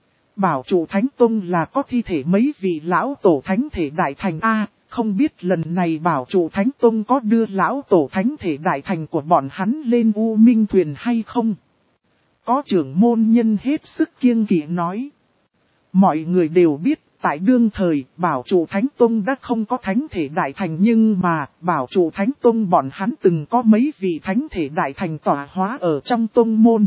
Bảo Trụ Thánh Tông là có thi thể mấy vị lão tổ thánh thể đại thành A. Không biết lần này Bảo Trụ Thánh Tông có đưa lão tổ thánh thể đại thành của bọn hắn lên U Minh Thuyền hay không? Có trưởng môn nhân hết sức kiêng kỵ nói. Mọi người đều biết, tại đương thời, Bảo Trụ Thánh Tông đã không có thánh thể đại thành nhưng mà, Bảo Trụ Thánh Tông bọn hắn từng có mấy vị thánh thể đại thành tỏa hóa ở trong tông môn.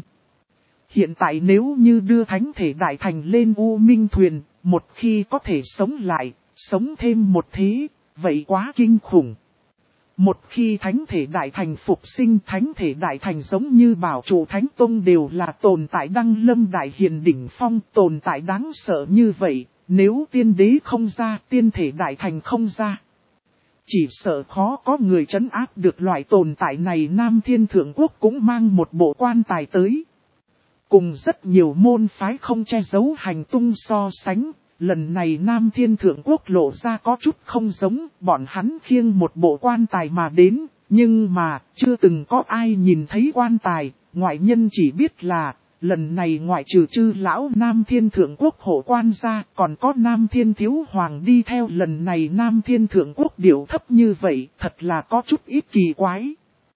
Hiện tại nếu như đưa thánh thể đại thành lên U Minh Thuyền, một khi có thể sống lại, sống thêm một thế, vậy quá kinh khủng. Một khi thánh thể đại thành phục sinh, thánh thể đại thành giống như Bảo Trụ Thánh Tông đều là tồn tại đăng lâm đại hiền đỉnh phong, tồn tại đáng sợ như vậy, nếu tiên đế không ra, tiên thể đại thành không ra. Chỉ sợ khó có người trấn áp được loại tồn tại này. Nam Thiên Thượng Quốc cũng mang một bộ quan tài tới. Cùng rất nhiều môn phái không che giấu hành tung so sánh. Lần này Nam Thiên Thượng Quốc lộ ra có chút không giống, bọn hắn khiêng một bộ quan tài mà đến, nhưng mà chưa từng có ai nhìn thấy quan tài, ngoại nhân chỉ biết là, lần này ngoại trừ chư lão Nam Thiên Thượng Quốc hộ quan ra, còn có Nam Thiên Thiếu Hoàng đi theo. Lần này Nam Thiên Thượng Quốc điệu thấp như vậy, thật là có chút ít kỳ quái.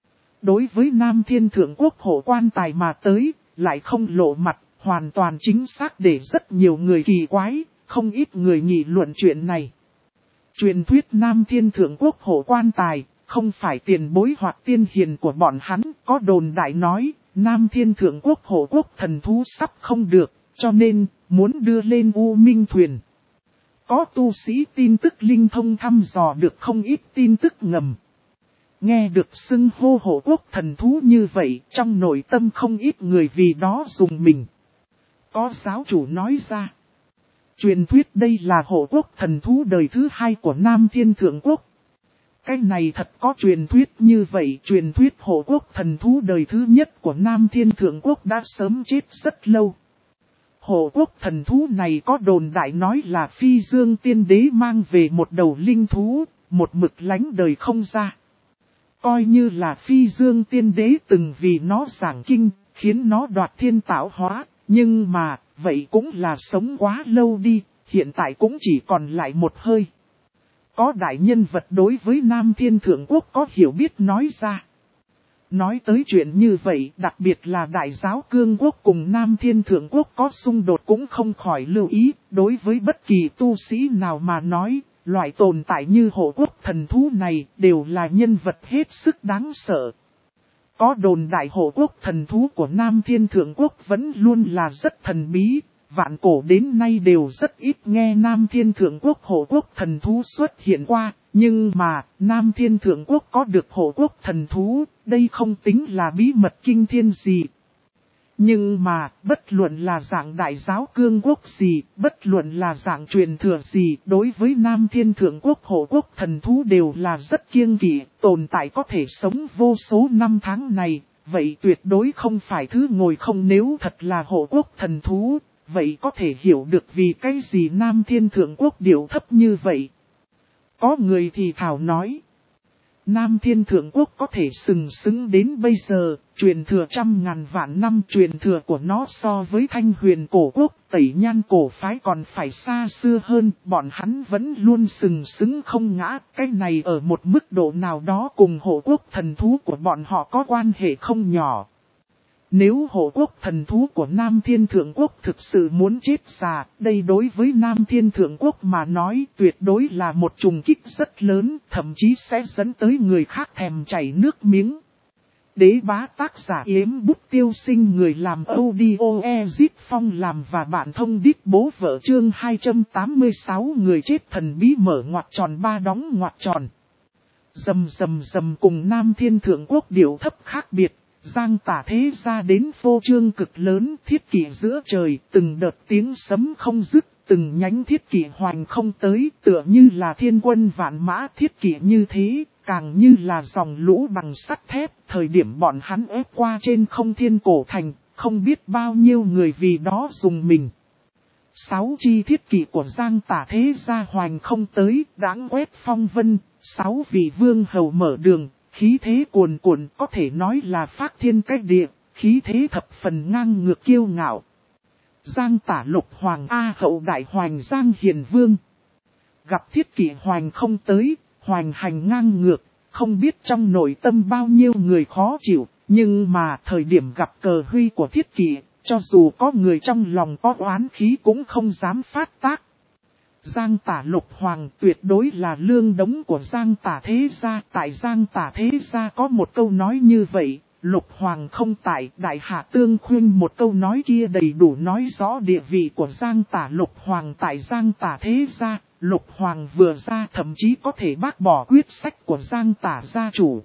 Đối với Nam Thiên Thượng Quốc hộ quan tài mà tới, lại không lộ mặt, hoàn toàn chính xác để rất nhiều người kỳ quái. Không ít người nghị luận chuyện này. Truyền thuyết Nam Thiên Thượng Quốc hộ quan tài, không phải tiền bối hoặc tiên hiền của bọn hắn, có đồn đại nói, Nam Thiên Thượng Quốc hộ quốc thần thú sắp không được, cho nên, muốn đưa lên U Minh Thuyền. Có tu sĩ tin tức linh thông thăm dò được không ít tin tức ngầm. Nghe được xưng hô hộ quốc thần thú như vậy, trong nội tâm không ít người vì đó dùng mình. Có giáo chủ nói ra. Truyền thuyết đây là hộ quốc thần thú đời thứ hai của Nam Thiên Thượng Quốc. Cái này thật có truyền thuyết như vậy, truyền thuyết hộ quốc thần thú đời thứ nhất của Nam Thiên Thượng Quốc đã sớm chết rất lâu. Hộ quốc thần thú này có đồn đại nói là Phi Dương Tiên Đế mang về một đầu linh thú, một mực lánh đời không ra. Coi như là Phi Dương Tiên Đế từng vì nó giảng kinh, khiến nó đoạt thiên tạo hóa, nhưng mà, vậy cũng là sống quá lâu đi, hiện tại cũng chỉ còn lại một hơi. Có đại nhân vật đối với Nam Thiên Thượng Quốc có hiểu biết nói ra. nói tới chuyện như vậy, đặc biệt là Đại giáo Cương Quốc cùng Nam Thiên Thượng Quốc có xung đột cũng không khỏi lưu ý. Đối với bất kỳ tu sĩ nào mà nói, loại tồn tại như hộ quốc thần thú này đều là nhân vật hết sức đáng sợ. Có đồn đại hộ quốc thần thú của Nam Thiên Thượng Quốc vẫn luôn là rất thần bí. Vạn cổ đến nay đều rất ít nghe Nam Thiên Thượng Quốc hộ quốc thần thú xuất hiện qua. Nhưng mà, Nam Thiên Thượng Quốc có được hộ quốc thần thú, đây không tính là bí mật kinh thiên gì. Nhưng mà, bất luận là dạng đại giáo cương quốc gì, bất luận là dạng truyền thừa gì, đối với Nam Thiên Thượng Quốc hộ quốc thần thú đều là rất kiêng kỵ, tồn tại có thể sống vô số năm tháng này, vậy tuyệt đối không phải thứ ngồi không. Nếu thật là hộ quốc thần thú, vậy có thể hiểu được vì cái gì Nam Thiên Thượng Quốc điệu thấp như vậy. Có người thì thảo nói, Nam Thiên Thượng Quốc có thể sừng sững đến bây giờ, truyền thừa trăm ngàn vạn năm, truyền thừa của nó so với Thanh Huyền cổ quốc, Tẩy Nhan cổ phái còn phải xa xưa hơn, bọn hắn vẫn luôn sừng sững không ngã, cái này ở một mức độ nào đó cùng hộ quốc thần thú của bọn họ có quan hệ không nhỏ. Nếu hộ quốc thần thú của Nam Thiên Thượng Quốc thực sự muốn chết già, đây đối với Nam Thiên Thượng Quốc mà nói tuyệt đối là một trùng kích rất lớn, thậm chí sẽ dẫn tới người khác thèm chảy nước miếng. Đế bá tác giả Yếm Bút Tiêu Sinh, người làm audio Ezit Phong làm và bạn thông đít bố vợ, chương 286, người chết thần bí mở ngoặc tròn ba đóng ngoặc tròn. Rầm rầm rầm, cùng Nam Thiên Thượng Quốc điệu thấp khác biệt. Giang Tả thế ra đến phô trương cực lớn, thiết kỷ giữa trời, từng đợt tiếng sấm không dứt, từng nhánh thiết kỷ hoành không tới, tựa như là thiên quân vạn mã. Thiết kỷ như thế, càng như là dòng lũ bằng sắt thép, thời điểm bọn hắn ép qua trên không Thiên Cổ Thành, không biết bao nhiêu người vì đó dùng mình. 6 chi thiết kỷ của Giang Tả thế ra hoành không tới, đãng quét phong vân, 6 vị vương hầu mở đường. Khí thế cuồn cuộn, có thể nói là phác thiên cách địa, khí thế thập phần ngang ngược kiêu ngạo. Giang Tả Lục Hoàng A hậu đại hoành Giang Hiền Vương. Gặp thiết kỷ hoành không tới, hoành hành ngang ngược, không biết trong nội tâm bao nhiêu người khó chịu, nhưng mà thời điểm gặp cờ huy của thiết kỷ, cho dù có người trong lòng có oán khí cũng không dám phát tác. Giang Tả Lục Hoàng tuyệt đối là lương đống của Giang Tả thế gia. Tại Giang Tả thế gia có một câu nói như vậy, Lục Hoàng không tại, đại hạ tương khuyên. Một câu nói kia đầy đủ nói rõ địa vị của Giang Tả Lục Hoàng tại Giang Tả thế gia. Lục Hoàng vừa ra thậm chí có thể bác bỏ quyết sách của Giang Tả gia chủ.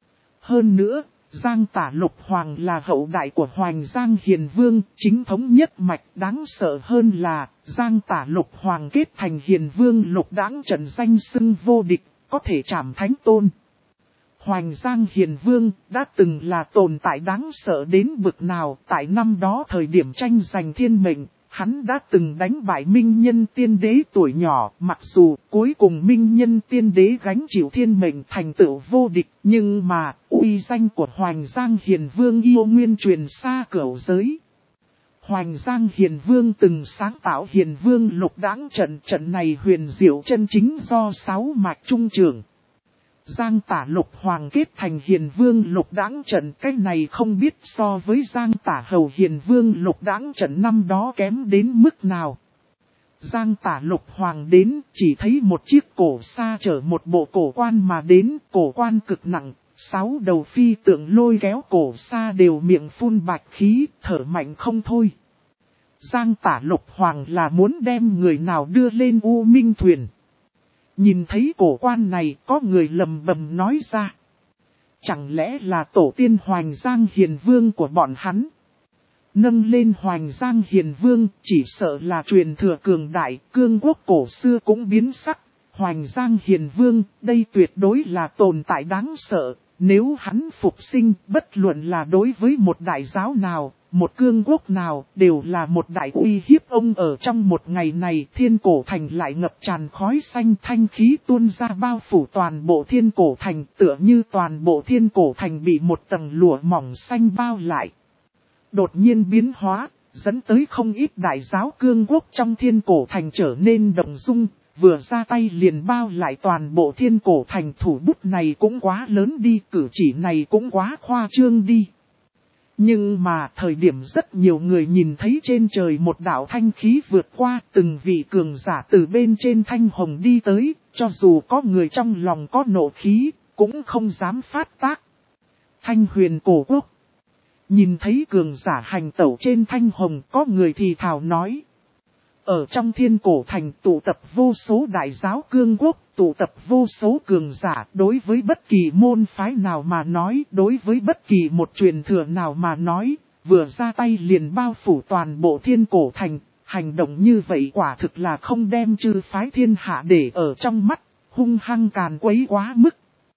Hơn nữa, Giang Tả Lục Hoàng là hậu đại của Hoành Giang Hiền Vương, chính thống nhất mạch. Đáng sợ hơn là, Giang Tả Lục Hoàng kết thành Hiền Vương lục đãng trận danh xưng vô địch, có thể trảm thánh tôn. Hoành Giang Hiền Vương đã từng là tồn tại đáng sợ đến bực nào. Tại năm đó thời điểm tranh giành thiên mệnh, hắn đã từng đánh bại Minh Nhân Tiên Đế tuổi nhỏ. Mặc dù cuối cùng Minh Nhân Tiên Đế gánh chịu thiên mệnh thành tựu vô địch, nhưng mà uy danh của Hoành Giang Hiền Vương yêu nguyên truyền xa cửu giới. Hoành Giang Hiền Vương từng sáng tạo Hiền Vương lục đãng trận, trận này huyền diệu chân chính do 6 mạch trung trưởng. Giang Tả Lục Hoàng kết thành Hiền Vương lục đãng trận, cái này không biết so với Giang Tả Hầu Hiền Vương lục đãng trận năm đó kém đến mức nào. Giang Tả Lục Hoàng đến, chỉ thấy một chiếc cổ xa chở một bộ cổ quan mà đến, cổ quan cực nặng, 6 đầu phi tượng lôi kéo cổ xa đều miệng phun bạch khí, thở mạnh không thôi. Giang Tả Lục Hoàng là muốn đem người nào đưa lên U Minh Thuyền. Nhìn thấy cổ quan này, có người lầm bầm nói ra. Chẳng lẽ là tổ tiên Hoành Giang Hiền Vương của bọn hắn? Nâng lên Hoành Giang Hiền Vương, chỉ sợ là truyền thừa cường đại, cương quốc cổ xưa cũng biến sắc. Hoành Giang Hiền Vương, đây tuyệt đối là tồn tại đáng sợ. Nếu hắn phục sinh, bất luận là đối với một đại giáo nào, một cương quốc nào, đều là một đại uy hiếp. Ông ở trong một ngày này, Thiên Cổ Thành lại ngập tràn khói xanh, thanh khí tuôn ra bao phủ toàn bộ Thiên Cổ Thành, tựa như toàn bộ Thiên Cổ Thành bị một tầng lụa mỏng xanh bao lại. Đột nhiên biến hóa, dẫn tới không ít đại giáo cương quốc trong Thiên Cổ Thành trở nên động dung. vừa ra tay liền bao lại toàn bộ thiên cổ thành. Thủ bút này cũng quá lớn đi, cử chỉ này cũng quá khoa trương đi. Nhưng mà thời điểm rất nhiều người nhìn thấy trên trời một đạo thanh khí vượt qua, từng vị cường giả từ bên trên thanh hồng đi tới, cho dù có người trong lòng có nộ khí, cũng không dám phát tác. Thanh huyền cổ quốc. Nhìn thấy cường giả hành tẩu trên thanh hồng, có người thì thào nói. Ở trong thiên cổ thành tụ tập vô số đại giáo cương quốc, tụ tập vô số cường giả, đối với bất kỳ môn phái nào mà nói, đối với bất kỳ một truyền thừa nào mà nói, vừa ra tay liền bao phủ toàn bộ thiên cổ thành, hành động như vậy quả thực là không đem chư phái thiên hạ để ở trong mắt, hung hăng càn quấy quá mức.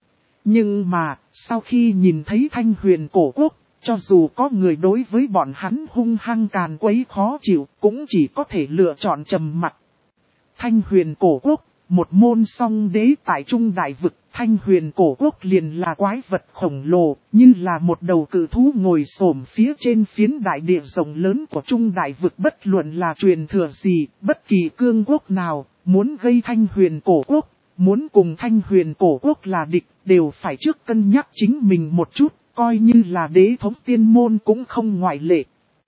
Nhưng mà, sau khi nhìn thấy thanh huyền cổ quốc, cho dù có người đối với bọn hắn hung hăng càn quấy khó chịu, cũng chỉ có thể lựa chọn trầm mặc. Thanh huyền cổ quốc, một môn song đế tại trung đại vực, thanh huyền cổ quốc liền là quái vật khổng lồ, như là một đầu cự thú ngồi xổm phía trên phiến đại địa rộng lớn của trung đại vực. Bất luận là truyền thừa gì, bất kỳ cương quốc nào, muốn gây thanh huyền cổ quốc, muốn cùng thanh huyền cổ quốc là địch, đều phải trước cân nhắc chính mình một chút. Coi như là đế thống tiên môn cũng không ngoại lệ.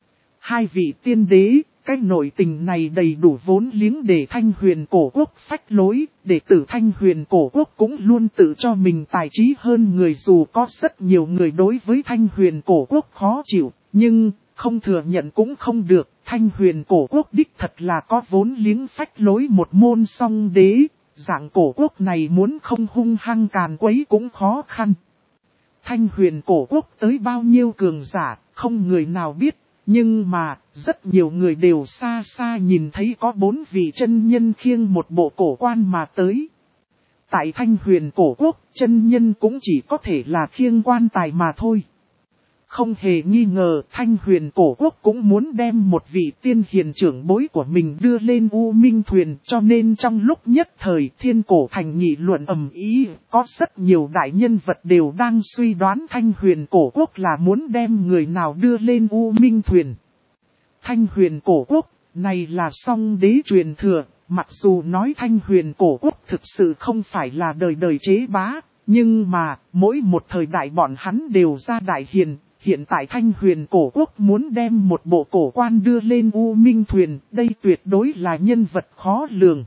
Hai vị tiên đế, cái nội tình này đầy đủ vốn liếng để thanh huyền cổ quốc phách lối, đệ tử thanh huyền cổ quốc cũng luôn tự cho mình tài trí hơn người, dù có rất nhiều người đối với thanh huyền cổ quốc khó chịu, nhưng không thừa nhận cũng không được, thanh huyền cổ quốc đích thật là có vốn liếng phách lối một môn song đế, dạng cổ quốc này muốn không hung hăng càn quấy cũng khó khăn. Thanh huyền cổ quốc tới bao nhiêu cường giả, không người nào biết, nhưng mà, rất nhiều người đều xa xa nhìn thấy có 4 vị chân nhân khiêng một bộ cổ quan mà tới. Tại thanh huyền cổ quốc, chân nhân cũng chỉ có thể là khiêng quan tài mà thôi. Không hề nghi ngờ, thanh huyền cổ quốc cũng muốn đem một vị tiên hiền trưởng bối của mình đưa lên U Minh Thuyền, cho nên trong lúc nhất thời thiên cổ thành nghị luận ầm ĩ, có rất nhiều đại nhân vật đều đang suy đoán thanh huyền cổ quốc là muốn đem người nào đưa lên U Minh Thuyền. Thanh huyền cổ quốc, này là song đế truyền thừa, mặc dù nói thanh huyền cổ quốc thực sự không phải là đời đời chế bá, nhưng mà mỗi một thời đại bọn hắn đều ra đại hiền. Hiện tại thanh huyền cổ quốc muốn đem một bộ cổ quan đưa lên U Minh Thuyền, đây tuyệt đối là nhân vật khó lường.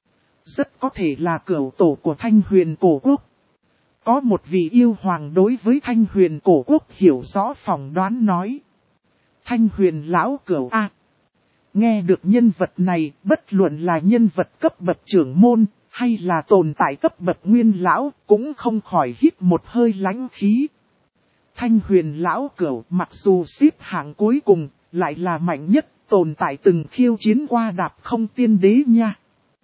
Rất có thể là cửu tổ của thanh huyền cổ quốc. Có một vị yêu hoàng đối với thanh huyền cổ quốc hiểu rõ phỏng đoán nói. Thanh huyền lão cửu A. Nghe được nhân vật này, bất luận là nhân vật cấp bậc trưởng môn, hay là tồn tại cấp bậc nguyên lão, cũng không khỏi hít một hơi lãnh khí. Thanh huyền lão cửu mặc dù xếp hạng cuối cùng, lại là mạnh nhất, tồn tại từng khiêu chiến qua đạp không tiên đế nha.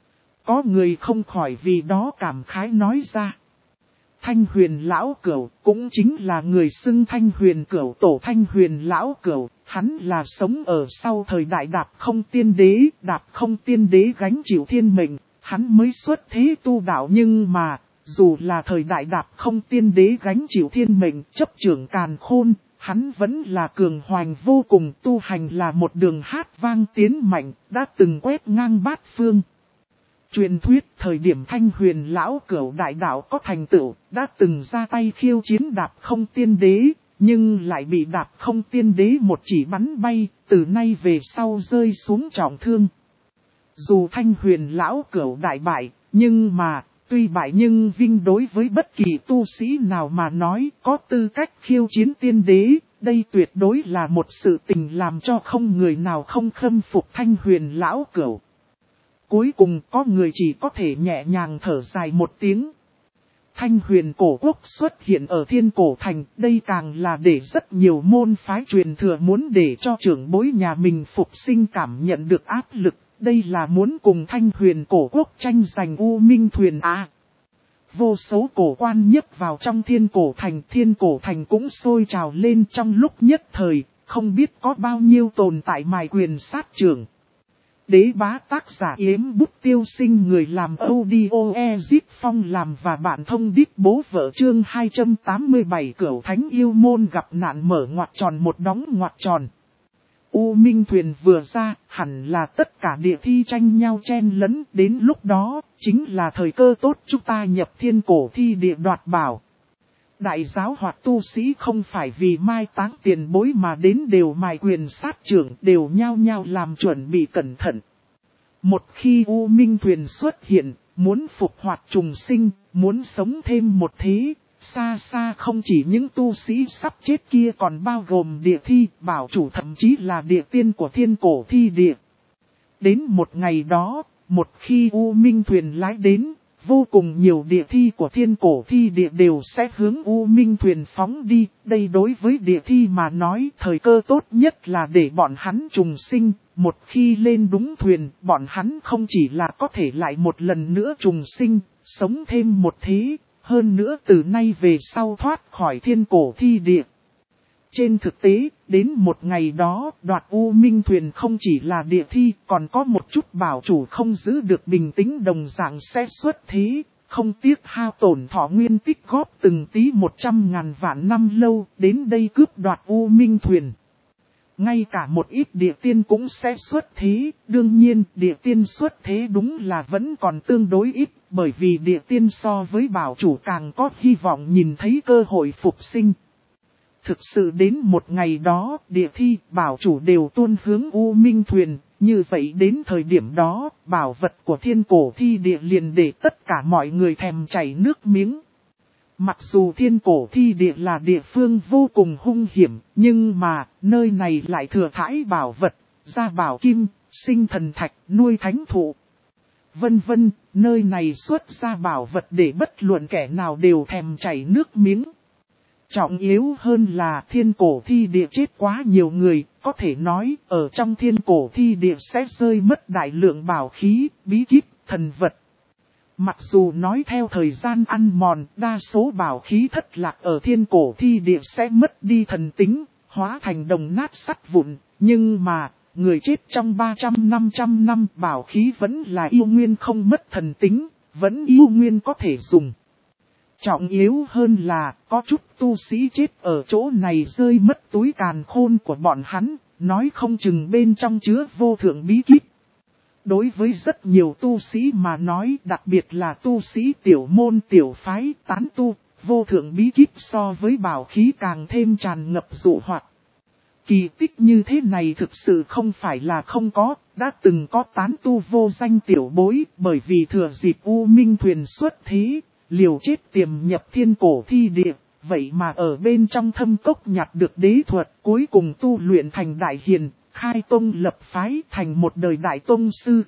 Có người không khỏi vì đó cảm khái nói ra. Thanh huyền lão cửu cũng chính là người xưng thanh huyền cửu tổ thanh huyền lão cửu, hắn là sống ở sau thời đại đạp không tiên đế gánh chịu thiên mệnh, hắn mới xuất thế tu đạo nhưng mà... Dù là thời đại đạp không tiên đế gánh chịu thiên mệnh chấp trưởng càn khôn, hắn vẫn là cường hoành vô cùng, tu hành là một đường hát vang tiến mạnh, đã từng quét ngang bát phương. Truyền thuyết thời điểm thanh huyền lão cửu đại đạo có thành tựu, đã từng ra tay khiêu chiến đạp không tiên đế, nhưng lại bị đạp không tiên đế một chỉ bắn bay, từ nay về sau rơi xuống trọng thương. Dù thanh huyền lão cửu đại bại, nhưng mà... Tuy bại nhưng vinh đối với bất kỳ tu sĩ nào mà nói có tư cách khiêu chiến tiên đế, đây tuyệt đối là một sự tình làm cho không người nào không khâm phục thanh huyền lão cửu. Cuối cùng có người chỉ có thể nhẹ nhàng thở dài một tiếng. Thanh huyền cổ quốc xuất hiện ở thiên cổ thành, đây càng là để rất nhiều môn phái truyền thừa muốn để cho trưởng bối nhà mình phục sinh cảm nhận được áp lực. Đây là muốn cùng thanh huyền cổ quốc tranh giành U Minh Thuyền à. Vô số cổ quan nhấc vào trong thiên cổ thành cũng sôi trào lên trong lúc nhất thời, không biết có bao nhiêu tồn tại mài quyền sát trưởng. Đế bá tác giả Yếm Bút Tiêu Sinh, người làm audio Ezip Phong làm và bạn thông đít bố vợ chương 287 Cửu Thánh Yêu Môn gặp nạn mở ngoặc tròn một đóng ngoặc tròn. U Minh Thuyền vừa ra, hẳn là tất cả địa thi tranh nhau chen lấn, đến lúc đó, chính là thời cơ tốt chúng ta nhập thiên cổ thi địa đoạt bảo. Đại giáo hoặc tu sĩ không phải vì mai táng tiền bối mà đến đều mài quyền sát trưởng, đều nhao nhao làm chuẩn bị cẩn thận. Một khi U Minh Thuyền xuất hiện, muốn phục hoạt trùng sinh, muốn sống thêm một thế, xa xa không chỉ những tu sĩ sắp chết kia còn bao gồm địa thi, bảo chủ thậm chí là địa tiên của thiên cổ thi địa. Đến một ngày đó, một khi U Minh Thuyền lái đến, vô cùng nhiều địa thi của thiên cổ thi địa đều sẽ hướng U Minh Thuyền phóng đi. Đây đối với địa thi mà nói thời cơ tốt nhất là để bọn hắn trùng sinh. Một khi lên đúng thuyền, bọn hắn không chỉ là có thể lại một lần nữa trùng sinh, sống thêm một thế, hơn nữa từ nay về sau thoát khỏi thiên cổ thi địa. Trên thực tế, đến một ngày đó, đoạt U Minh Thuyền không chỉ là địa thi, còn có một chút bảo chủ không giữ được bình tĩnh đồng dạng sẽ xuất thế, không tiếc hao tổn thọ nguyên tích góp từng tí 100.000 vạn năm lâu, đến đây cướp đoạt U Minh Thuyền. Ngay cả một ít địa tiên cũng sẽ xuất thế, đương nhiên địa tiên xuất thế đúng là vẫn còn tương đối ít, bởi vì địa tiên so với bảo chủ càng có hy vọng nhìn thấy cơ hội phục sinh. Thực sự đến một ngày đó, địa thi, bảo chủ đều tuôn hướng U Minh Thuyền, như vậy đến thời điểm đó, bảo vật của thiên cổ thi địa liền để tất cả mọi người thèm chảy nước miếng. Mặc dù thiên cổ thi địa là địa phương vô cùng hung hiểm, nhưng mà, nơi này lại thừa thãi bảo vật, gia bảo kim, sinh thần thạch, nuôi thánh thụ. Vân vân, nơi này xuất ra bảo vật để bất luận kẻ nào đều thèm chảy nước miếng. Trọng yếu hơn là thiên cổ thi địa chết quá nhiều người, có thể nói ở trong thiên cổ thi địa sẽ rơi mất đại lượng bảo khí, bí kíp, thần vật. Mặc dù nói theo thời gian ăn mòn, đa số bảo khí thất lạc ở thiên cổ thi địa sẽ mất đi thần tính, hóa thành đồng nát sắt vụn, nhưng mà, người chết trong 300-500 năm bảo khí vẫn là yêu nguyên không mất thần tính, vẫn yêu nguyên có thể dùng. Trọng yếu hơn là, có chút tu sĩ chết ở chỗ này rơi mất túi càn khôn của bọn hắn, nói không chừng bên trong chứa vô thượng bí kíp. Đối với rất nhiều tu sĩ mà nói, đặc biệt là tu sĩ tiểu môn tiểu phái tán tu, vô thượng bí kíp so với bảo khí càng thêm tràn ngập dụ hoặc. Kỳ tích như thế này thực sự không phải là không có, đã từng có tán tu vô danh tiểu bối, bởi vì thừa dịp U Minh Thuyền xuất thế, liều chết tiềm nhập thiên cổ thi địa, vậy mà ở bên trong thâm cốc nhặt được đế thuật, cuối cùng tu luyện thành đại hiền, khai tông lập phái thành một đời đại tông sư.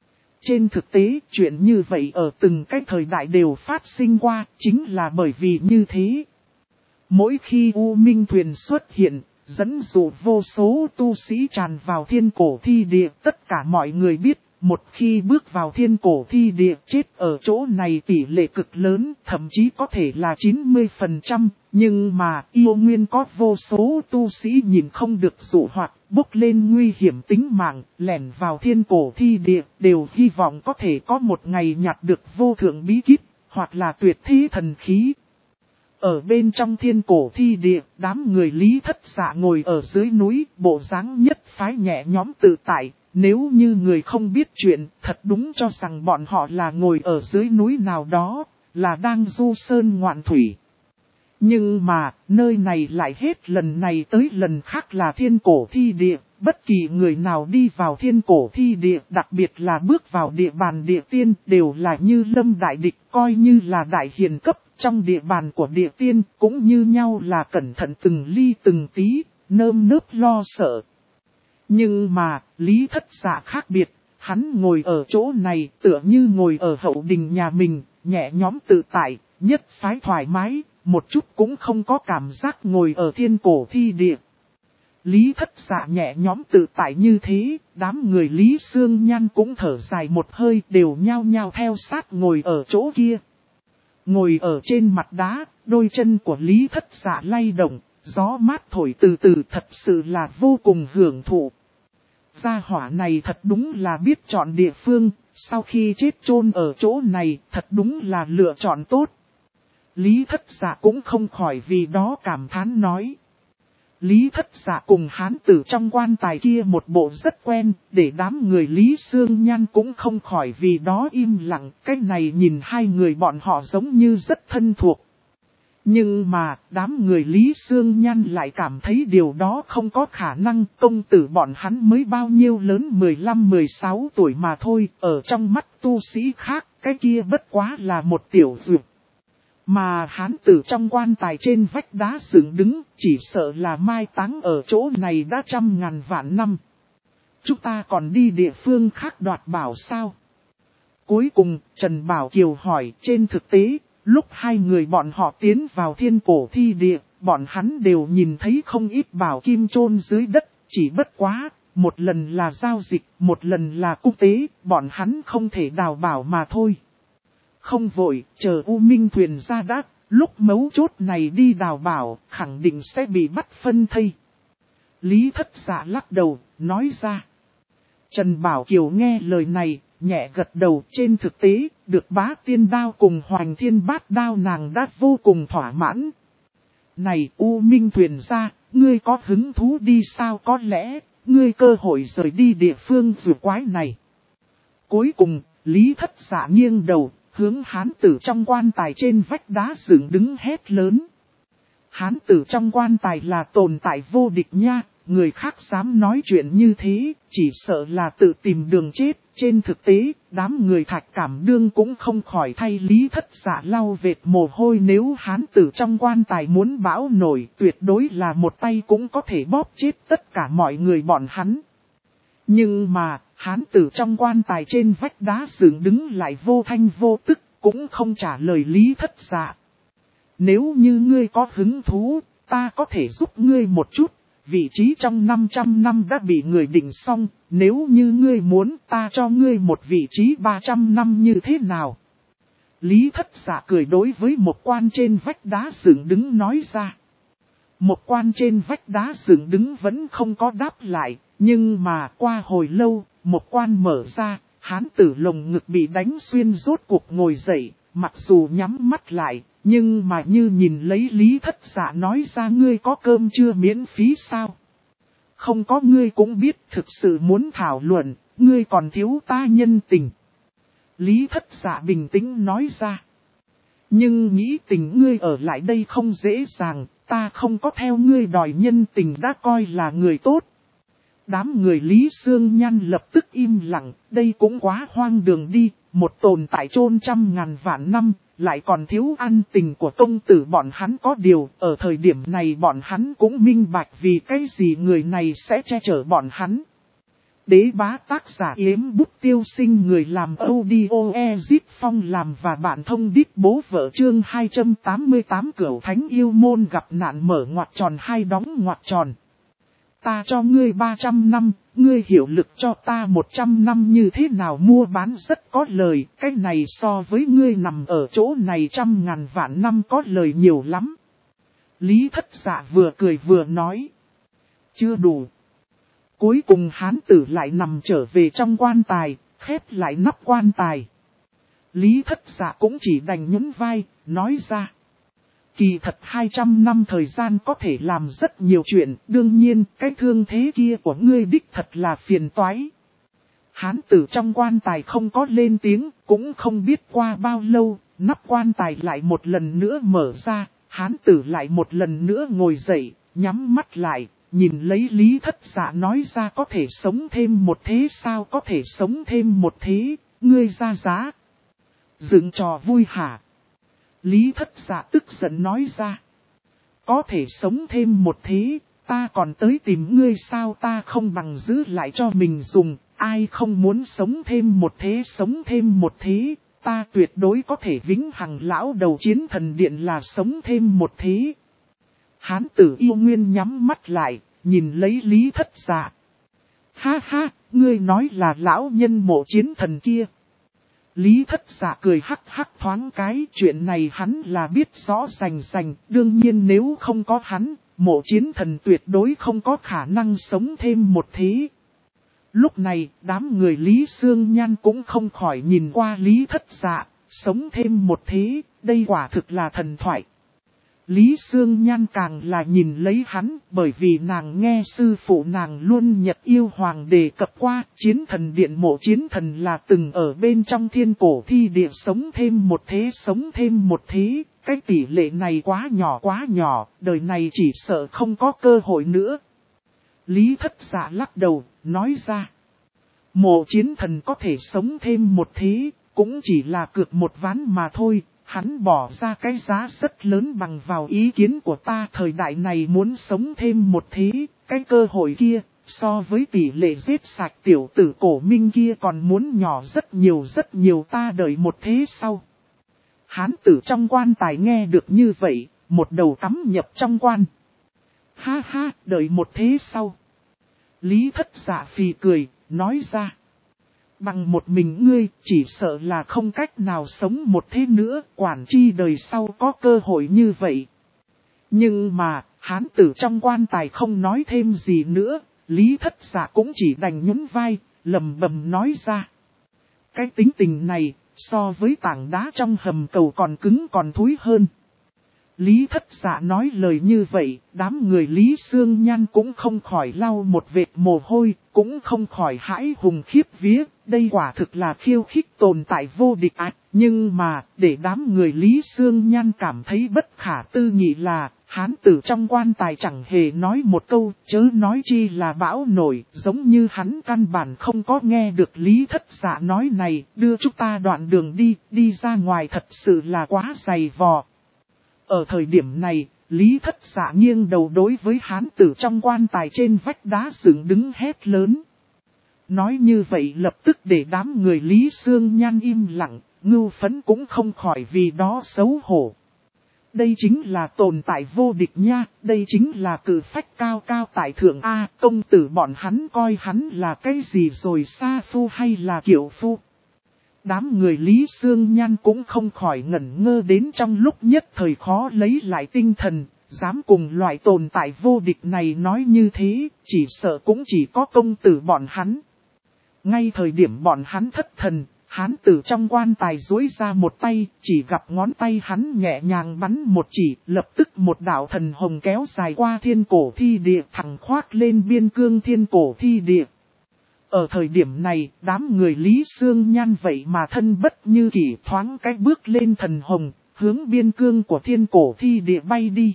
Trên thực tế, chuyện như vậy ở từng cái thời đại đều phát sinh qua, chính là bởi vì như thế. Mỗi khi U Minh Thuyền xuất hiện, dẫn dụ vô số tu sĩ tràn vào thiên cổ thi địa, tất cả mọi người biết, một khi bước vào thiên cổ thi địa chết ở chỗ này tỷ lệ cực lớn, thậm chí có thể là 90%, nhưng mà yêu nguyên có vô số tu sĩ nhìn không được dụ hoặc, bốc lên nguy hiểm tính mạng, lẻn vào thiên cổ thi địa, đều hy vọng có thể có một ngày nhặt được vô thượng bí kíp, hoặc là tuyệt thế thần khí. Ở bên trong thiên cổ thi địa, đám người Lý Thất Dạ ngồi ở dưới núi, bộ dáng nhất phái nhẹ nhõm tự tại. Nếu như người không biết chuyện, thật đúng cho rằng bọn họ là ngồi ở dưới núi nào đó, là đang du sơn ngoạn thủy. Nhưng mà, nơi này lại hết lần này tới lần khác là thiên cổ thi địa. Bất kỳ người nào đi vào thiên cổ thi địa, đặc biệt là bước vào địa bàn địa tiên, đều là như lâm đại địch, coi như là đại hiền cấp trong địa bàn của địa tiên, cũng như nhau là cẩn thận từng ly từng tí, nơm nớp lo sợ. Nhưng mà, Lý Thất Dạ khác biệt, hắn ngồi ở chỗ này tựa như ngồi ở hậu đình nhà mình, nhẹ nhõm tự tại, nhất phái thoải mái, một chút cũng không có cảm giác ngồi ở thiên cổ thi địa. Lý Thất Dạ nhẹ nhõm tự tại như thế, đám người Lý Sương Nhan cũng thở dài một hơi đều nhao nhao theo sát ngồi ở chỗ kia. Ngồi ở trên mặt đá, đôi chân của Lý Thất Dạ lay động, gió mát thổi từ từ thật sự là vô cùng hưởng thụ. Gia hỏa này thật đúng là biết chọn địa phương, sau khi chết chôn ở chỗ này thật đúng là lựa chọn tốt. Lý Thất Dạ cũng không khỏi vì đó cảm thán nói. Lý Thất Dạ cùng hán tử trong quan tài kia một bộ rất quen, để đám người Lý Sương Nhan cũng không khỏi vì đó im lặng. Cái này nhìn hai người bọn họ giống như rất thân thuộc. Nhưng mà, đám người Lý Sương Nhan lại cảm thấy điều đó không có khả năng. Công tử bọn hắn mới bao nhiêu lớn, 15-16 tuổi mà thôi. Ở trong mắt tu sĩ khác, cái kia bất quá là một tiểu dược. Mà hán tử trong quan tài trên vách đá dựng đứng, chỉ sợ là mai táng ở chỗ này đã 100.000 vạn năm. Chúng ta còn đi địa phương khác đoạt bảo sao? Cuối cùng, Trần Bảo Kiều hỏi, trên thực tế, lúc hai người bọn họ tiến vào thiên cổ thi địa, bọn hắn đều nhìn thấy không ít bảo kim chôn dưới đất, chỉ bất quá, một lần là giao dịch, một lần là quốc tế, bọn hắn không thể đào bảo mà thôi. Không vội, chờ U Minh thuyền ra đát, lúc mấu chốt này đi đào bảo, khẳng định sẽ bị bắt phân thây. Lý Thất Dạ lắc đầu, nói ra. Trần Bảo Kiều nghe lời này, nhẹ gật đầu. Trên thực tế, được Bá Tiên Đao cùng Hoành Thiên Bát Đao nàng đã vô cùng thỏa mãn. Này U Minh thuyền ra, ngươi có hứng thú đi sao? Có lẽ, ngươi cơ hội rời đi địa phương rùa quái này. Cuối cùng, Lý Thất Dạ nghiêng đầu, hướng hán tử trong quan tài trên vách đá dựng đứng hét lớn. Hán tử trong quan tài là tồn tại vô địch nha, người khác dám nói chuyện như thế, chỉ sợ là tự tìm đường chết. Trên thực tế, đám người Thạch Cảm Đương cũng không khỏi thay Lý Thất Dạ lau vệt mồ hôi. Nếu hán tử trong quan tài muốn bão nổi, tuyệt đối là một tay cũng có thể bóp chết tất cả mọi người bọn hắn. Nhưng mà, hán tử trong quan tài trên vách đá dựng đứng lại vô thanh vô tức, cũng không trả lời Lý Thất Dạ. Nếu như ngươi có hứng thú, ta có thể giúp ngươi một chút. Vị trí trong 500 năm đã bị người định xong, nếu như ngươi muốn ta cho ngươi một vị trí 300 năm như thế nào? Lý Thất Dạ cười đối với một quan trên vách đá dựng đứng nói ra. Một quan trên vách đá dựng đứng vẫn không có đáp lại, nhưng mà qua hồi lâu, một quan mở ra, hán tử lồng ngực bị đánh xuyên rốt cuộc ngồi dậy, mặc dù nhắm mắt lại. Nhưng mà như nhìn lấy Lý Thất Dạ nói ra, ngươi có cơm chưa miễn phí sao? Không có, ngươi cũng biết thực sự muốn thảo luận, ngươi còn thiếu ta nhân tình. Lý Thất Dạ bình tĩnh nói ra. Nhưng nghĩ tình ngươi ở lại đây không dễ dàng, ta không có theo ngươi đòi nhân tình đã coi là người tốt. Đám người Lý Sương Nhan lập tức im lặng, đây cũng quá hoang đường đi, một tồn tại chôn 100.000 vạn năm. Lại còn thiếu ăn tình của công tử bọn hắn. Có điều, ở thời điểm này bọn hắn cũng minh bạch vì cái gì người này sẽ che chở bọn hắn. Đế Bá tác giả Yếm Bút Tiêu Sinh, người làm audio Ezip Phong làm và bản thông đít bố vợ. Chương 288 Cửu Thánh Yêu Môn gặp nạn mở ngoặc tròn hai đóng ngoặc tròn. Ta cho ngươi 300 năm, ngươi hiểu lực cho ta 100 năm như thế nào mua bán rất có lời. Cái này so với ngươi nằm ở chỗ này 100.000 vạn năm có lời nhiều lắm. Lý Thất Dạ vừa cười vừa nói. Chưa đủ. Cuối cùng hán tử lại nằm trở về trong quan tài, khép lại nắp quan tài. Lý Thất Dạ cũng chỉ đành nhún vai, nói ra. Kỳ thật 200 năm thời gian có thể làm rất nhiều chuyện, đương nhiên cái thương thế kia của ngươi đích thật là phiền toái. Hán tử trong quan tài không có lên tiếng, cũng không biết qua bao lâu, nắp quan tài lại một lần nữa mở ra, hán tử lại một lần nữa ngồi dậy, nhắm mắt lại, nhìn lấy Lý Thất Dạ nói ra, có thể sống thêm một thế sao? Có thể sống thêm một thế, ngươi ra giá. Dựng trò vui hả? Lý Thất Dạ tức giận nói ra. Có thể sống thêm một thế, ta còn tới tìm ngươi sao? Ta không bằng giữ lại cho mình dùng, ai không muốn sống thêm một thế? Sống thêm một thế, ta tuyệt đối có thể vĩnh hằng lão đầu chiến thần điện là sống thêm một thế. Hán tử yêu nguyên nhắm mắt lại, nhìn lấy Lý Thất Dạ. Ha ha, ngươi nói là lão nhân mộ chiến thần kia. Lý Thất Dạ cười hắc hắc thoáng cái, chuyện này hắn là biết rõ rành rành, đương nhiên nếu không có hắn, mộ chiến thần tuyệt đối không có khả năng sống thêm một thế. Lúc này, đám người Lý Sương Nhan cũng không khỏi nhìn qua Lý Thất Dạ, sống thêm một thế, đây quả thực là thần thoại. Lý Sương Nhan càng là nhìn lấy hắn, bởi vì nàng nghe sư phụ nàng luôn Nhật Yêu Hoàng đề cập qua, chiến thần điện mộ chiến thần là từng ở bên trong thiên cổ thi địa sống thêm một thế sống thêm một thế, cái tỷ lệ này quá nhỏ, đời này chỉ sợ không có cơ hội nữa. Lý Thất Dạ lắc đầu, nói ra, mộ chiến thần có thể sống thêm một thế, cũng chỉ là cược một ván mà thôi. Hắn bỏ ra cái giá rất lớn bằng vào ý kiến của ta thời đại này muốn sống thêm một thế, cái cơ hội kia, so với tỷ lệ giết sạch tiểu tử cổ minh kia còn muốn nhỏ rất nhiều ta đợi một thế sau. Hán tử trong quan tài nghe được như vậy, một đầu cắm nhập trong quan. Ha ha, đợi một thế sau. Lý Thất Dạ phì cười, nói ra. Bằng một mình ngươi, chỉ sợ là không cách nào sống một thế nữa, quản chi đời sau có cơ hội như vậy. Nhưng mà, hán tử trong quan tài không nói thêm gì nữa, Lý Thất Dạ cũng chỉ đành nhún vai, lầm bầm nói ra. Cái tính tình này, so với tảng đá trong hầm cầu còn cứng còn thúi hơn. Lý Thất Dạ nói lời như vậy, đám người Lý Sương Nhan cũng không khỏi lau một vệt mồ hôi, cũng không khỏi hãi hùng khiếp vía, đây quả thực là khiêu khích tồn tại vô địch ạch. Nhưng mà, để đám người Lý Sương Nhan cảm thấy bất khả tư nghị là, hán tử trong quan tài chẳng hề nói một câu, chớ nói chi là bão nổi, giống như hắn căn bản không có nghe được Lý Thất Dạ nói này, đưa chúng ta đoạn đường đi ra ngoài thật sự là quá dày vò. Ở thời điểm này, Lý Thất Dạ nghiêng đầu đối với hán tử trong quan tài trên vách đá dựng đứng hét lớn. Nói như vậy lập tức để đám người Lý Sương Nhan im lặng, Ngưu Phấn cũng không khỏi vì đó xấu hổ. Đây chính là tồn tại vô địch nha, đây chính là cử phách cao tại thượng A, công tử bọn hắn coi hắn là cái gì rồi, sa phu hay là kiệu phu. Đám người Lý Sương Nhan cũng không khỏi ngẩn ngơ đến trong lúc nhất thời khó lấy lại tinh thần, dám cùng loại tồn tại vô địch này nói như thế, chỉ sợ cũng chỉ có công tử bọn hắn. Ngay thời điểm bọn hắn thất thần, hán tử trong quan tài duỗi ra một tay, chỉ gặp ngón tay hắn nhẹ nhàng bắn một chỉ, lập tức một đạo thần hồng kéo dài qua thiên cổ thi địa thẳng khoác lên biên cương thiên cổ thi địa. Ở thời điểm này, đám người Lý Sương Nhan vậy mà thân bất như kỷ thoáng cái bước lên thần hồng, hướng biên cương của thiên cổ thi địa bay đi.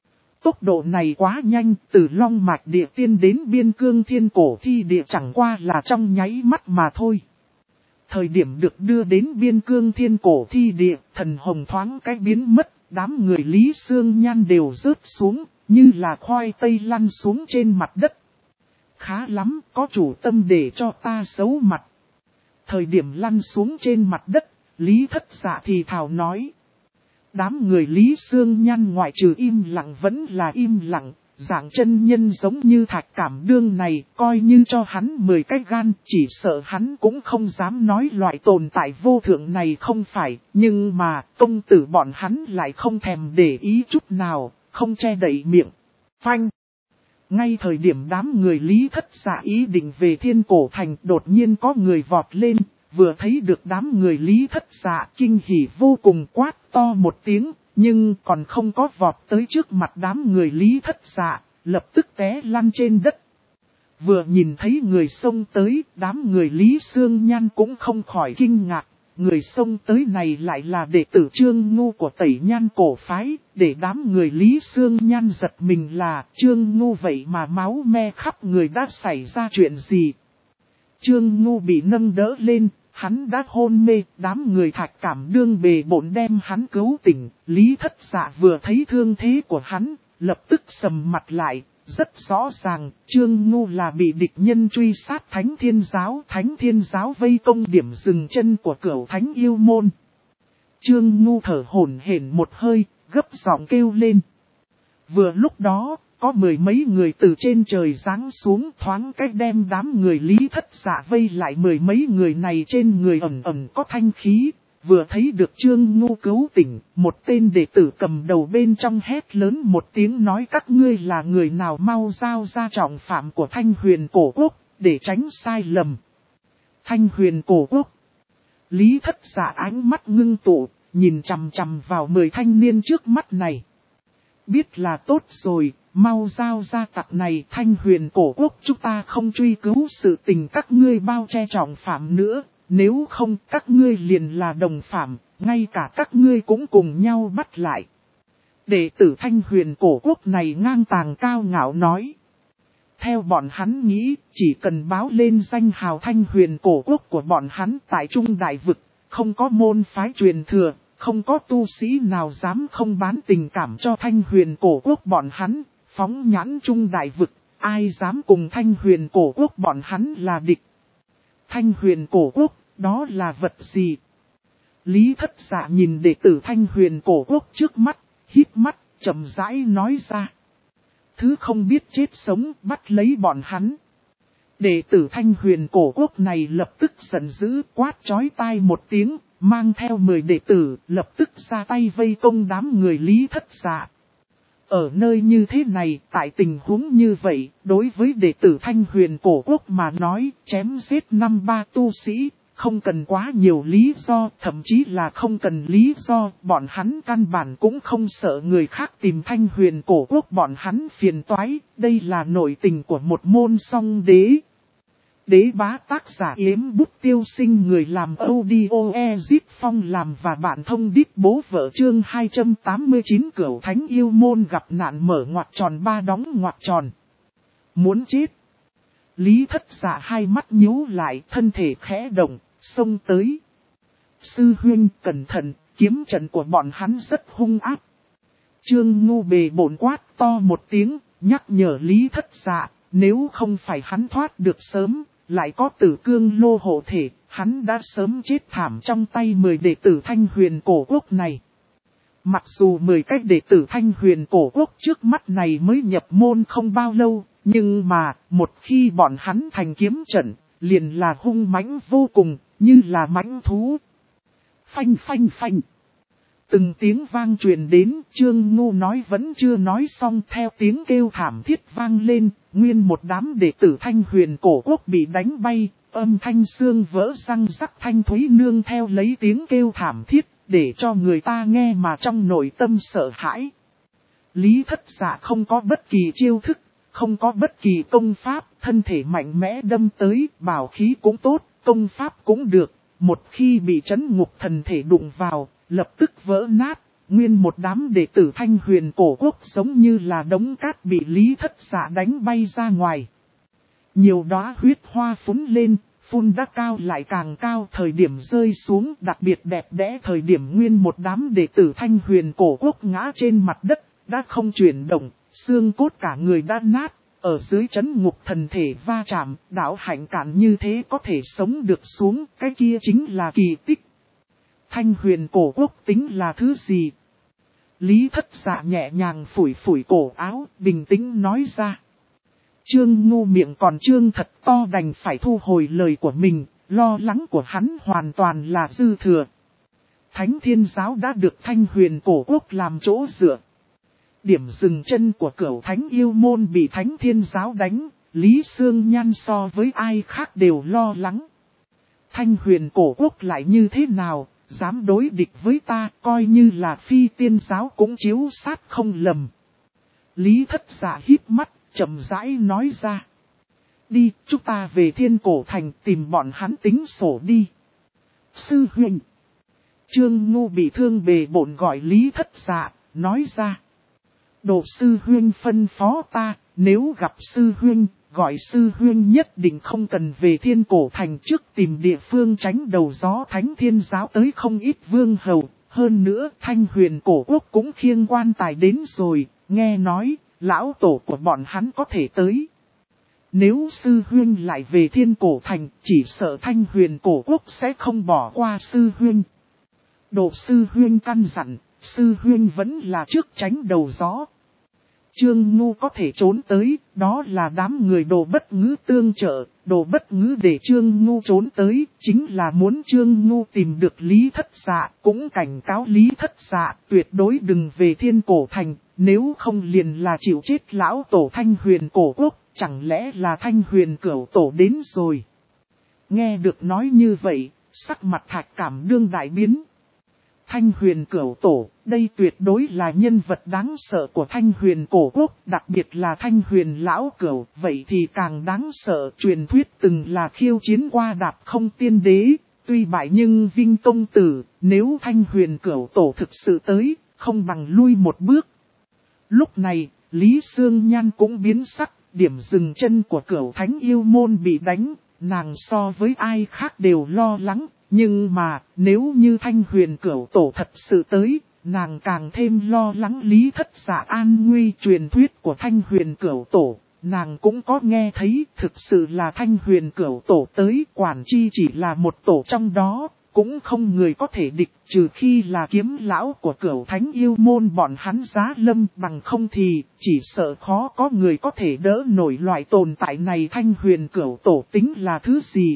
Tốc độ này quá nhanh, từ Long Mạch Địa Tiên đến biên cương thiên cổ thi địa chẳng qua là trong nháy mắt mà thôi. Thời điểm được đưa đến biên cương thiên cổ thi địa, thần hồng thoáng cái biến mất, đám người Lý Sương Nhan đều rớt xuống, như là khoai tây lăn xuống trên mặt đất. Khá lắm, có chủ tâm để cho ta xấu mặt. Thời điểm lăn xuống trên mặt đất, Lý Thất Dạ thì thào nói. Đám người Lý Sương Nhan ngoại trừ im lặng vẫn là im lặng, dạng chân nhân giống như Thạch Cảm Đương này, coi như cho hắn 10 cái gan, chỉ sợ hắn cũng không dám nói loại tồn tại vô thượng này không phải, nhưng mà công tử bọn hắn lại không thèm để ý chút nào, không che đậy miệng. Phanh! Ngay thời điểm đám người Lý Thất Dạ ý định về thiên cổ thành, đột nhiên có người vọt lên, vừa thấy được đám người Lý Thất Dạ kinh hỉ vô cùng, quát to một tiếng, nhưng còn không có vọt tới trước mặt đám người Lý Thất Dạ, lập tức té lăn trên đất. Vừa nhìn thấy người xông tới, đám người Lý Sương Nhan cũng không khỏi kinh ngạc. Người xông tới này lại là đệ tử Trương Ngu của Tẩy Nhan cổ phái, để đám người Lý Sương Nhan giật mình là Trương Ngu vậy mà máu me khắp người, đã xảy ra chuyện gì. Trương Ngu bị nâng đỡ lên, hắn đã hôn mê, đám người Thạch Cảm Đương bề bộn đem hắn cứu tỉnh. Lý Thất Dạ vừa thấy thương thế của hắn, lập tức sầm mặt lại. Rất rõ ràng, Trương Ngu là bị địch nhân truy sát Thánh Thiên Giáo vây công điểm dừng chân của Cửu Thánh Yêu Môn. Trương Ngu thở hổn hển một hơi, gấp giọng kêu lên. Vừa lúc đó, có 10 mấy người từ trên trời giáng xuống, thoáng cách đem đám người Lý Thất Dạ vây lại. 10 mấy người này trên người ẩn có thanh khí. Vừa thấy được Trương Ngu cứu tỉnh, một tên đệ tử cầm đầu bên trong hét lớn một tiếng nói: các ngươi là người nào, mau giao ra trọng phạm của Thanh Huyền Cổ Quốc, để tránh sai lầm. Thanh Huyền Cổ Quốc. Lý Thất Dạ ánh mắt ngưng tụ, nhìn chằm chằm vào 10 thanh niên trước mắt này. biết là tốt rồi, mau giao ra tặc này. Thanh Huyền cổ quốc chúng ta không truy cứu sự tình các ngươi bao che trọng phạm nữa, nếu không các ngươi liền là đồng phạm, ngay cả các ngươi cũng cùng nhau bắt lại. Đệ tử Thanh Huyền cổ quốc này ngang tàng cao ngạo nói. Theo bọn hắn nghĩ, chỉ cần báo lên danh hào Thanh Huyền cổ quốc của bọn hắn tại Trung Đại Vực, không có môn phái truyền thừa, không có tu sĩ nào dám không bán tình cảm cho Thanh Huyền cổ quốc bọn hắn, phóng nhãn Trung Đại Vực, ai dám cùng Thanh Huyền cổ quốc bọn hắn là địch. Thanh Huyền cổ quốc, đó là vật gì? Lý Thất Dạ nhìn đệ tử Thanh Huyền cổ quốc trước mắt, hít mắt, chậm rãi nói ra. Thứ không biết chết sống bắt lấy bọn hắn. Đệ tử Thanh Huyền cổ quốc này lập tức giận dữ quát chói tai một tiếng, mang theo 10 đệ tử lập tức ra tay vây công đám người Lý Thất Dạ. Ở nơi như thế này, tại tình huống như vậy, đối với đệ tử Thanh Huyền cổ quốc mà nói, chém giết 5-3 tu sĩ, không cần quá nhiều lý do, thậm chí là không cần lý do, bọn hắn căn bản cũng không sợ người khác tìm Thanh Huyền cổ quốc bọn hắn phiền toái, đây là nội tình của một môn song đế. Đế bá tác giả Yếm Bút Tiêu Sinh, người làm audio Ezip Phong làm và bạn thông đít bố vợ. Chương 289 Cửu Thánh Yêu Môn gặp nạn mở ngoặc tròn 3 đóng ngoặc tròn. Muốn chết. Lý Thất Dạ hai mắt nhíu lại, thân thể khẽ động, xông tới. Sư huynh cẩn thận, kiếm trận của bọn hắn rất hung ác. Trương Ngu bề bổn quát to một tiếng, nhắc nhở Lý Thất Dạ, nếu không phải hắn thoát được sớm, lại có Tử Cương Lô hộ thể, hắn đã sớm chết thảm trong tay 10 đệ tử Thanh Huyền cổ quốc này. Mặc dù 10 cái đệ tử Thanh Huyền cổ quốc trước mắt này mới nhập môn không bao lâu, nhưng mà một khi bọn hắn thành kiếm trận, liền là hung mãnh vô cùng, như là mãnh thú. Phanh phanh phanh. Từng tiếng vang truyền đến, Trương Ngu nói vẫn chưa nói xong, theo tiếng kêu thảm thiết vang lên, nguyên một đám đệ tử Thanh Huyền cổ quốc bị đánh bay, âm thanh xương vỡ răng rắc thanh thúy nương theo lấy tiếng kêu thảm thiết, để cho người ta nghe mà trong nội tâm sợ hãi. Lý Thất Dạ không có bất kỳ chiêu thức, không có bất kỳ công pháp, thân thể mạnh mẽ đâm tới, bảo khí cũng tốt, công pháp cũng được, một khi bị trấn ngục thần thể đụng vào, lập tức vỡ nát, nguyên một đám đệ tử Thanh Huyền cổ quốc giống như là đống cát bị Lý Thất Dạ đánh bay ra ngoài. Nhiều đóa huyết hoa phúng lên, phun đã cao lại càng cao, thời điểm rơi xuống đặc biệt đẹp đẽ, thời điểm nguyên một đám đệ tử Thanh Huyền cổ quốc ngã trên mặt đất, đã không chuyển động, xương cốt cả người đã nát, ở dưới trấn ngục thần thể va chạm, đạo hạnh cản như thế có thể sống được xuống, cái kia chính là kỳ tích. Thanh Huyền cổ quốc tính là thứ gì? Lý Thất Dạ nhẹ nhàng phủi phủi cổ áo, bình tĩnh nói ra. Trương Ngu miệng còn trương thật to đành phải thu hồi lời của mình, lo lắng của hắn hoàn toàn là dư thừa. Thánh Thiên Giáo đã được Thanh Huyền cổ quốc làm chỗ dựa. Điểm dừng chân của Cửu Thánh Yêu Môn bị Thánh Thiên Giáo đánh, Lý Sương Nhan so với ai khác đều lo lắng. Thanh Huyền cổ quốc lại như thế nào, dám đối địch với ta, coi như là Phi Tiên Giáo cũng chiếu sát không lầm. Lý Thất Dạ hít mắt, chậm rãi nói ra. Đi, chúng ta về Thiên Cổ Thành tìm bọn hắn tính sổ đi. Sư huynh. Trương Ngu bị thương bề bổn gọi Lý Thất Dạ, nói ra. Đồ sư huynh phân phó ta, nếu gặp sư huynh, gọi sư huynh nhất định không cần về Thiên Cổ Thành trước tìm địa phương tránh đầu gió. Thánh Thiên Giáo tới không ít vương hầu, hơn nữa Thanh Huyền cổ quốc cũng khiêng quan tài đến rồi, nghe nói, lão tổ của bọn hắn có thể tới. Nếu sư huynh lại về Thiên Cổ Thành, chỉ sợ Thanh Huyền cổ quốc sẽ không bỏ qua sư huynh. Đồ sư huynh căn dặn, sư huynh vẫn là trước tránh đầu gió. Trương Ngu có thể trốn tới, đó là đám người Đồ Bất Ngữ tương trợ, Đồ Bất Ngữ để Trương Ngu trốn tới, chính là muốn Trương Ngu tìm được Lý Thất Dạ, cũng cảnh cáo Lý Thất Dạ tuyệt đối đừng về Thiên Cổ Thành, nếu không liền là chịu chết lão tổ Thanh Huyền cổ quốc, chẳng lẽ là Thanh Huyền Cửu tổ đến rồi. Nghe được nói như vậy, sắc mặt Thạch Cảm Đương đại biến. Thanh Huyền Cửu Tổ, đây tuyệt đối là nhân vật đáng sợ của Thanh Huyền cổ quốc, đặc biệt là Thanh Huyền Lão Cửu, vậy thì càng đáng sợ. Truyền thuyết từng là khiêu chiến qua Đạp Không Tiên Đế, tuy bại nhưng vinh công tử, nếu Thanh Huyền Cửu Tổ thực sự tới, không bằng lui một bước. Lúc này, Lý Sương Nhan cũng biến sắc, điểm dừng chân của Cửu Thánh Yêu Môn bị đánh, nàng so với ai khác đều lo lắng. Nhưng mà, nếu như Thanh Huyền Cửu Tổ thật sự tới, nàng càng thêm lo lắng. Lý Thất Dạ an nguy. Truyền thuyết của Thanh Huyền Cửu Tổ, nàng cũng có nghe thấy. Thực sự là Thanh Huyền Cửu Tổ tới, quản chi chỉ là một tổ trong đó, cũng không người có thể địch, trừ khi là kiếm lão của Cửu Thánh Yêu Môn bọn hắn giá lâm, bằng không thì chỉ sợ khó có người có thể đỡ nổi loại tồn tại này. Thanh Huyền Cửu Tổ tính là thứ gì?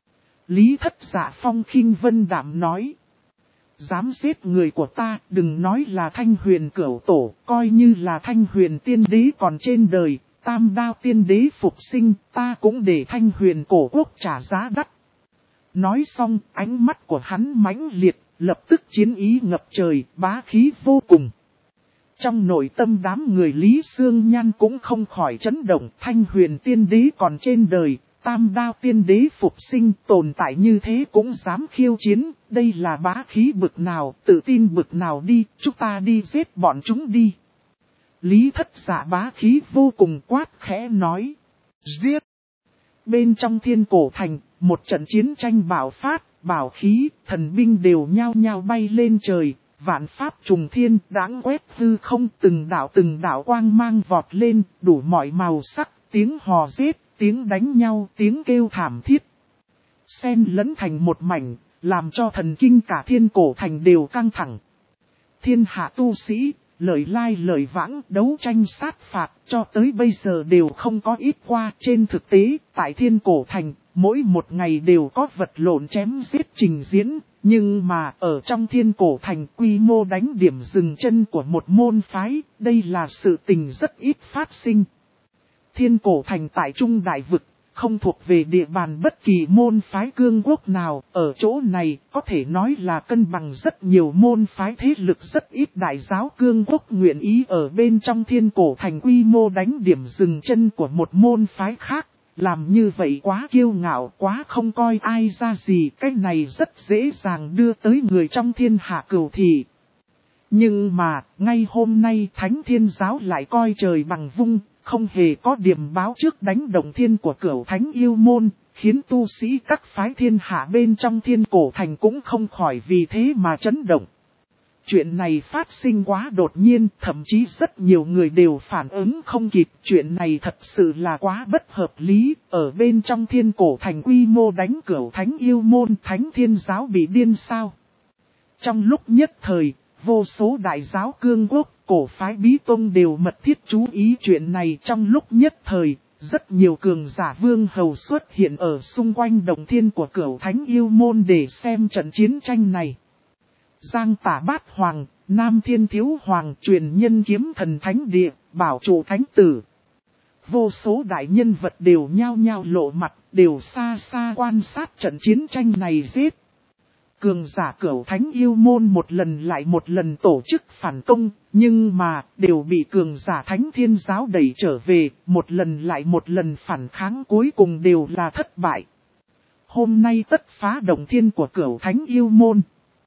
Lý Thất Dạ phong khinh vân đạm nói. Dám giết người của ta, đừng nói là Thanh Huyền Cửu Tổ, coi như là Thanh Huyền Tiên Đế còn trên đời, Tam Đao Tiên Đế phục sinh, ta cũng để Thanh Huyền cổ quốc trả giá đắt. Nói xong, ánh mắt của hắn mãnh liệt, lập tức chiến ý ngập trời, bá khí vô cùng. Trong nội tâm đám người Lý Sương Nhan cũng không khỏi chấn động. Thanh Huyền Tiên Đế còn trên đời, Tam Đao Tiên Đế phục sinh, tồn tại như thế cũng dám khiêu chiến, đây là bá khí bực nào, tự tin bực nào đi, chúng ta đi giết bọn chúng đi. Lý Thất Dạ bá khí vô cùng quát khẽ nói. Giết! Bên trong Thiên Cổ Thành, một trận chiến tranh bạo phát, bảo khí, thần binh đều nhao nhao bay lên trời, vạn pháp trùng thiên, đãng quét hư không, từng đạo quang mang vọt lên, đủ mọi màu sắc, tiếng hò giết, tiếng đánh nhau, tiếng kêu thảm thiết. Xen lẫn thành một mảnh, làm cho thần kinh cả Thiên Cổ Thành đều căng thẳng. Thiên hạ tu sĩ, lời lai lời vãng, đấu tranh sát phạt, cho tới bây giờ đều không có ít qua. Trên thực tế, tại Thiên Cổ Thành, mỗi một ngày đều có vật lộn chém giết trình diễn. Nhưng mà ở trong Thiên Cổ Thành, quy mô đánh điểm dừng chân của một môn phái, đây là sự tình rất ít phát sinh. Thiên Cổ Thành tại Trung Đại Vực, không thuộc về địa bàn bất kỳ môn phái cương quốc nào. Ở chỗ này, có thể nói là cân bằng rất nhiều môn phái thế lực, rất ít đại giáo cương quốc nguyện ý ở bên trong Thiên Cổ Thành quy mô đánh điểm dừng chân của một môn phái khác. Làm như vậy quá kiêu ngạo, quá không coi ai ra gì, cái này rất dễ dàng đưa tới người trong thiên hạ cừu thị. Nhưng mà, ngay hôm nay Thánh Thiên Giáo lại coi trời bằng vung, không hề có điểm báo trước đánh động thiên của Cửu Thánh Yêu Môn, khiến tu sĩ các phái thiên hạ bên trong Thiên Cổ Thành cũng không khỏi vì thế mà chấn động. Chuyện này phát sinh quá đột nhiên, thậm chí rất nhiều người đều phản ứng không kịp. Chuyện này thật sự là quá bất hợp lý, ở bên trong Thiên Cổ Thành quy mô đánh Cửu Thánh Yêu Môn, Thánh Thiên Giáo bị điên sao? Trong lúc nhất thời, vô số đại giáo cương quốc, cổ phái bí tông đều mật thiết chú ý chuyện này. Trong lúc nhất thời, rất nhiều cường giả vương hầu xuất hiện ở xung quanh động thiên của Cửu Thánh Yêu Môn để xem trận chiến tranh này. Giang Tả Bát Hoàng, Nam Thiên Thiếu Hoàng, truyền nhân kiếm thần thánh địa, bảo trụ thánh tử. Vô số đại nhân vật đều nhao nhao lộ mặt, đều xa xa quan sát trận chiến tranh này giết. Cường giả Cửu Thánh Yêu Môn một lần lại một lần tổ chức phản công, nhưng mà đều bị cường giả Thánh Thiên Giáo đẩy trở về, một lần lại một lần phản kháng, cuối cùng đều là thất bại. Hôm nay tất phá động thiên của Cửu Thánh Yêu Môn.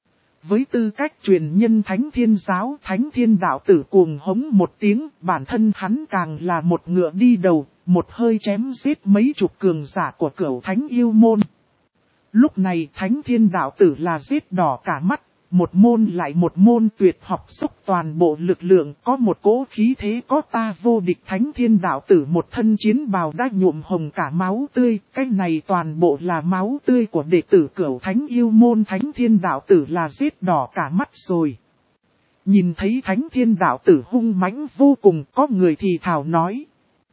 Với tư cách truyền nhân Thánh Thiên Giáo, Thánh Thiên Đạo Tử cuồng hống một tiếng, bản thân hắn càng là một ngựa đi đầu, một hơi chém giết mấy chục cường giả của Cửu Thánh Yêu Môn. Lúc này Thánh Thiên Đạo Tử là giết đỏ cả mắt, một môn lại một môn tuyệt học xúc toàn bộ lực lượng, có một cỗ khí thế có ta vô địch. Thánh Thiên Đạo Tử một thân chiến bào đã nhuộm hồng cả máu tươi, cái này toàn bộ là máu tươi của đệ tử Cửu Thánh Yêu Môn. Thánh Thiên Đạo Tử là giết đỏ cả mắt rồi. Nhìn thấy Thánh Thiên Đạo Tử hung mãnh vô cùng, có người thì thào nói.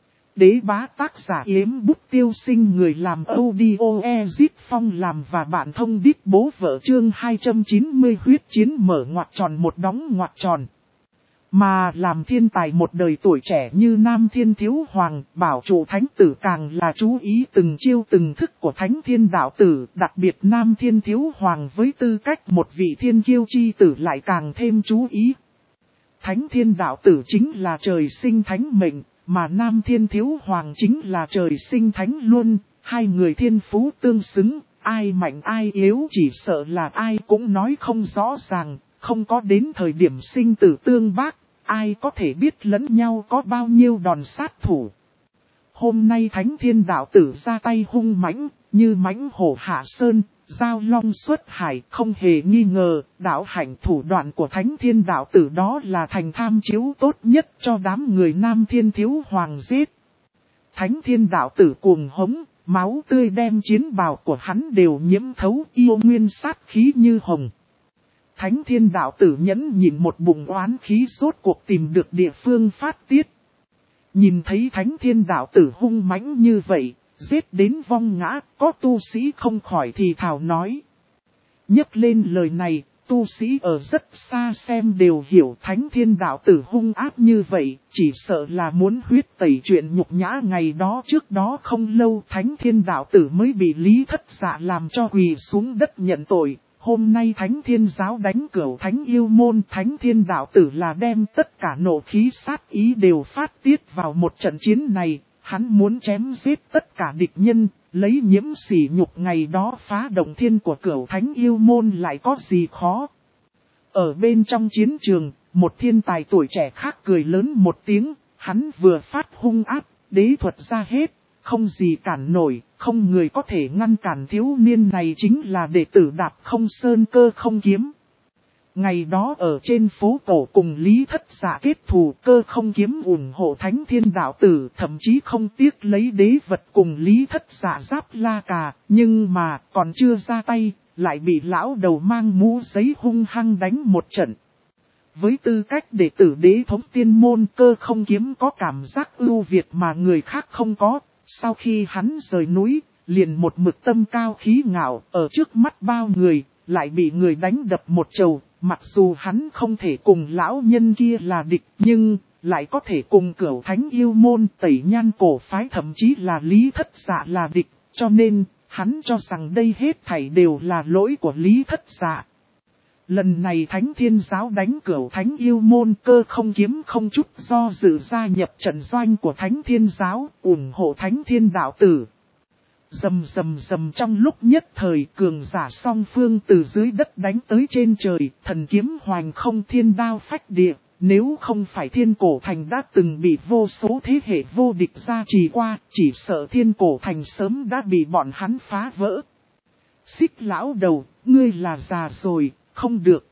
Đế bá tác giả Yếm Bút Tiêu Sinh, người làm audio Dịch Phong làm và bạn thông đít bố vợ chương 290 huyết chiến mở ngoặc tròn một đóng ngoặc tròn. Mà làm thiên tài một đời tuổi trẻ như Nam Thiên Thiếu Hoàng, bảo trụ thánh tử càng là chú ý từng chiêu từng thức của thánh thiên đạo tử. Đặc biệt Nam Thiên Thiếu Hoàng với tư cách một vị thiên kiêu chi tử lại càng thêm chú ý. Thánh thiên đạo tử chính là trời sinh thánh mệnh, mà Nam Thiên Thiếu Hoàng chính là trời sinh thánh luân. Hai người thiên phú tương xứng, ai mạnh ai yếu chỉ sợ là ai cũng nói không rõ ràng, không có đến thời điểm sinh tử tương bác. Ai có thể biết lẫn nhau có bao nhiêu đòn sát thủ. Hôm nay thánh thiên đạo tử ra tay hung mãnh, như mãnh hổ hạ sơn, giao long xuất hải, không hề nghi ngờ, đạo hạnh thủ đoạn của thánh thiên đạo tử đó là thành tham chiếu tốt nhất cho đám người Nam Thiên Thiếu Hoàng giết. Thánh thiên đạo tử cuồng hống, máu tươi đem chiến bào của hắn đều nhiễm thấu, yêu nguyên sát khí như hồng. Thánh thiên đạo tử nhẫn nhìn một bụng oán khí rốt cuộc tìm được địa phương phát tiết. Nhìn thấy thánh thiên đạo tử hung mãnh như vậy, giết đến vong ngã, có tu sĩ không khỏi thì thào nói. Nhấc lên lời này, tu sĩ ở rất xa xem đều hiểu thánh thiên đạo tử hung ác như vậy, chỉ sợ là muốn huyết tẩy chuyện nhục nhã ngày đó. Trước đó không lâu thánh thiên đạo tử mới bị Lý Thất Dạ làm cho quỳ xuống đất nhận tội. Hôm nay thánh thiên giáo đánh cửu thánh yêu môn, thánh thiên đạo tử là đem tất cả nộ khí sát ý đều phát tiết vào một trận chiến này. Hắn muốn chém giết tất cả địch nhân, lấy nhiễm sỉ nhục ngày đó phá động thiên của cửu thánh yêu môn lại có gì khó. Ở bên trong chiến trường, một thiên tài tuổi trẻ khác cười lớn một tiếng, hắn vừa phát hung ác, đế thuật ra hết. Không gì cản nổi, không người có thể ngăn cản thiếu niên này chính là đệ tử Đạp Không Sơn Cơ Không Kiếm. Ngày đó ở trên phố cổ cùng Lý Thất Dạ kết thù, Cơ Không Kiếm ủng hộ thánh thiên đạo tử, thậm chí không tiếc lấy đế vật cùng Lý Thất Dạ giáp la cà, nhưng mà còn chưa ra tay, lại bị lão đầu mang mũ giấy hung hăng đánh một trận. Với tư cách đệ tử đế thống tiên môn, Cơ Không Kiếm có cảm giác ưu việt mà người khác không có. Sau khi hắn rời núi, liền một mực tâm cao khí ngạo, ở trước mắt bao người, lại bị người đánh đập một trầu. Mặc dù hắn không thể cùng lão nhân kia là địch, nhưng lại có thể cùng cửu thánh yêu môn, Tẩy Nhan cổ phái, thậm chí là Lý Thất Dạ là địch. Cho nên, hắn cho rằng đây hết thảy đều là lỗi của Lý Thất Dạ. Lần này thánh thiên giáo đánh cửu thánh yêu môn, Cơ Không Kiếm không chút do dự gia nhập trận doanh của thánh thiên giáo, ủng hộ thánh thiên đạo tử. Rầm rầm rầm, trong lúc nhất thời cường giả song phương từ dưới đất đánh tới trên trời, thần kiếm hoành không, thiên đao phách địa. Nếu không phải thiên cổ thành đã từng bị vô số thế hệ vô địch gia trì qua, chỉ sợ thiên cổ thành sớm đã bị bọn hắn phá vỡ. Xích lão đầu, ngươi là già rồi. Không được.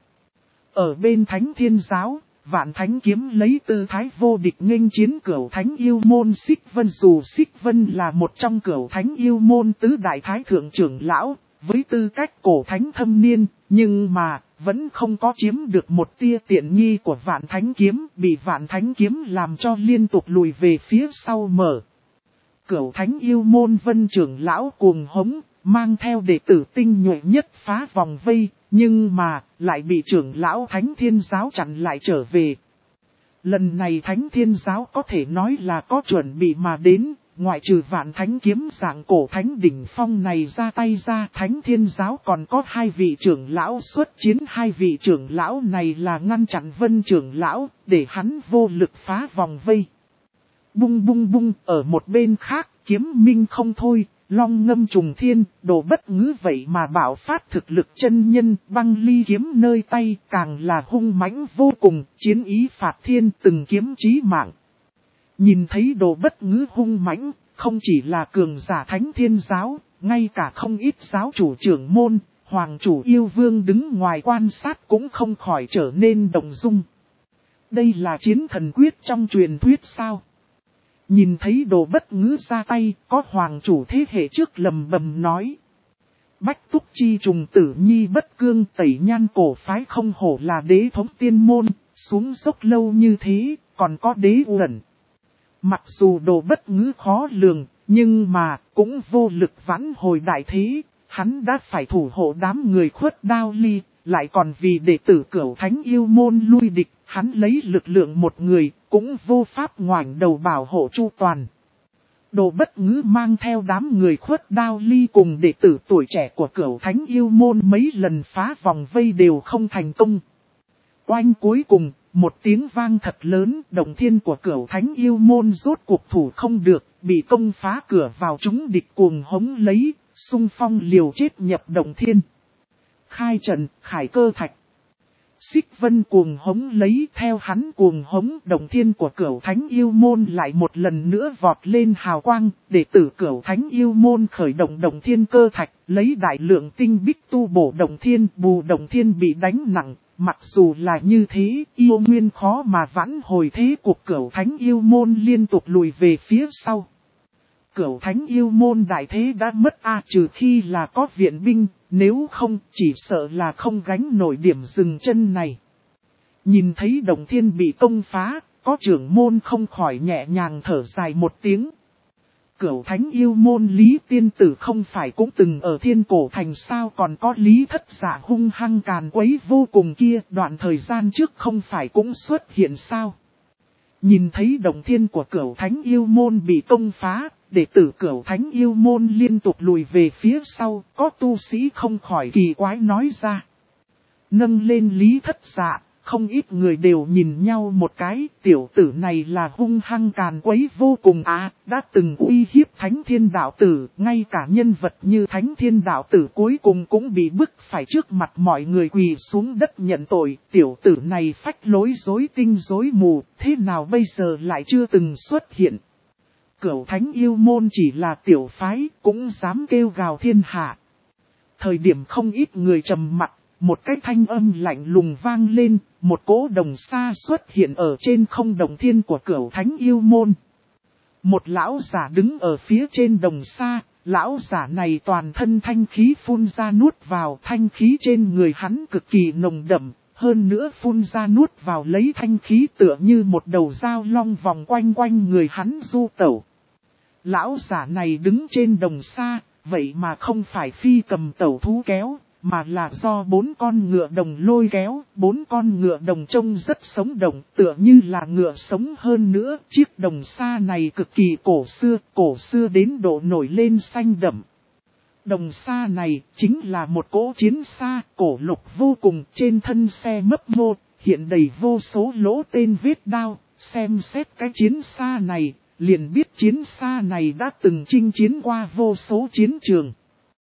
Ở bên thánh thiên giáo, Vạn Thánh Kiếm lấy tư thái vô địch nghênh chiến cửu thánh yêu môn Xích Vân. Dù Xích Vân là một trong cửu thánh yêu môn tứ đại thái thượng trưởng lão, với tư cách cổ thánh thâm niên, nhưng mà vẫn không có chiếm được một tia tiện nghi của Vạn Thánh Kiếm, bị Vạn Thánh Kiếm làm cho liên tục lùi về phía sau mở. Cửu thánh yêu môn Vân trưởng lão cuồng hống, mang theo đệ tử tinh nhuệ nhất phá vòng vây. Nhưng mà, lại bị trưởng lão Thánh Thiên Giáo chặn lại trở về. Lần này Thánh Thiên Giáo có thể nói là có chuẩn bị mà đến, ngoại trừ Vạn Thánh Kiếm dạng cổ thánh đỉnh phong này ra tay ra, Thánh Thiên Giáo còn có hai vị trưởng lão xuất chiến. Hai vị trưởng lão này là ngăn chặn Vân trưởng lão, để hắn vô lực phá vòng vây. Bung bung bung, ở một bên khác, kiếm minh không thôi. Long ngâm trùng thiên, Đồ Bất Ngữ vậy mà bảo phát thực lực chân nhân, băng ly kiếm nơi tay càng là hung mãnh vô cùng, chiến ý phạt thiên, từng kiếm chí mạng. Nhìn thấy Đồ Bất Ngữ hung mãnh, không chỉ là cường giả thánh thiên giáo, ngay cả không ít giáo chủ trưởng môn, hoàng chủ yêu vương đứng ngoài quan sát cũng không khỏi trở nên động dung. Đây là chiến thần quyết trong truyền thuyết sao? Nhìn thấy Đồ Bất Ngữ ra tay, có hoàng chủ thế hệ trước lầm bầm nói. Bách Túc Chi trùng tử nhi bất cương, Tẩy Nhan cổ phái không hổ là đế thống tiên môn, xuống dốc lâu như thế, còn có đế uẩn. Mặc dù Đồ Bất Ngữ khó lường, nhưng mà cũng vô lực vãn hồi đại thế, hắn đã phải thủ hộ đám người khuất đao ly, lại còn vì đệ tử cửu thánh yêu môn lui địch, hắn lấy lực lượng một người, cũng vô pháp ngoảnh đầu bảo hộ chu toàn. Đồ Bất Ngữ mang theo đám người Khuất Đao Ly cùng đệ tử tuổi trẻ của Cửu Thánh Yêu Môn mấy lần phá vòng vây đều không thành công. Oanh, cuối cùng, một tiếng vang thật lớn, Động Thiên của Cửu Thánh Yêu Môn rốt cuộc thủ không được, bị công phá cửa vào, chúng địch cuồng hống lấy, xung phong liều chết nhập Động Thiên. Khai trận, Khải Cơ Thạch. Xích Vân cuồng hống lấy, theo hắn cuồng hống, Động Thiên của Cửu Thánh Yêu Môn lại một lần nữa vọt lên hào quang, đệ tử Cửu Thánh Yêu Môn khởi động Động Thiên Cơ Thạch, lấy đại lượng tinh bích tu bổ Động Thiên, bù Động Thiên bị đánh nặng. Mặc dù là như thế, yêu nguyên khó mà vãn hồi, thế cuộc Cửu Thánh Yêu Môn liên tục lùi về phía sau. Cửu Thánh Yêu Môn đại thế đã mất trừ khi là có viện binh, nếu không chỉ sợ là không gánh nổi điểm dừng chân này. Nhìn thấy Động Thiên bị công phá, có trưởng môn không khỏi nhẹ nhàng thở dài một tiếng. Cửu Thánh Yêu Môn Lý Tiên Tử không phải cũng từng ở Thiên Cổ Thành sao, còn có Lý Thất Dạ hung hăng càn quấy vô cùng kia, đoạn thời gian trước không phải cũng xuất hiện sao. Nhìn thấy Động Thiên của Cửu Thánh Yêu Môn bị công phá, đệ tử Cửu Thánh Yêu Môn liên tục lùi về phía sau, có tu sĩ không khỏi kỳ quái nói ra. Nâng lên Lý Thất Dạ, không ít người đều nhìn nhau một cái, tiểu tử này là hung hăng càn quấy vô cùng đã từng uy hiếp Thánh Thiên Đạo Tử, ngay cả nhân vật như Thánh Thiên Đạo Tử cuối cùng cũng bị bức phải trước mặt mọi người quỳ xuống đất nhận tội, tiểu tử này phách lối rối tinh rối mù, thế nào bây giờ lại chưa từng xuất hiện. Cửu Thánh Yêu Môn chỉ là tiểu phái, cũng dám kêu gào thiên hạ. Thời điểm không ít người trầm mặt, một cái thanh âm lạnh lùng vang lên, một cỗ đồng xa xuất hiện ở trên không Động Thiên của Cửu Thánh Yêu Môn. Một lão giả đứng ở phía trên đồng xa, lão giả này toàn thân thanh khí phun ra nuốt vào, thanh khí trên người hắn cực kỳ nồng đậm, hơn nữa phun ra nuốt vào lấy thanh khí tựa như một đầu dao long vòng quanh quanh người hắn du tẩu. Lão giả này đứng trên đồng xa, vậy mà không phải phi cầm tẩu thú kéo, mà là do 4 con ngựa đồng lôi kéo. 4 con ngựa đồng trông rất sống động, tựa như là ngựa sống hơn nữa. Chiếc đồng xa này cực kỳ cổ xưa đến độ nổi lên xanh đậm. Đồng xa này chính là một cỗ chiến xa cổ lục vô cùng, trên thân xe mấp mô, hiện đầy vô số lỗ tên vết đao. Xem xét cái chiến xa này, liền biết chiến xa này đã từng chinh chiến qua vô số chiến trường.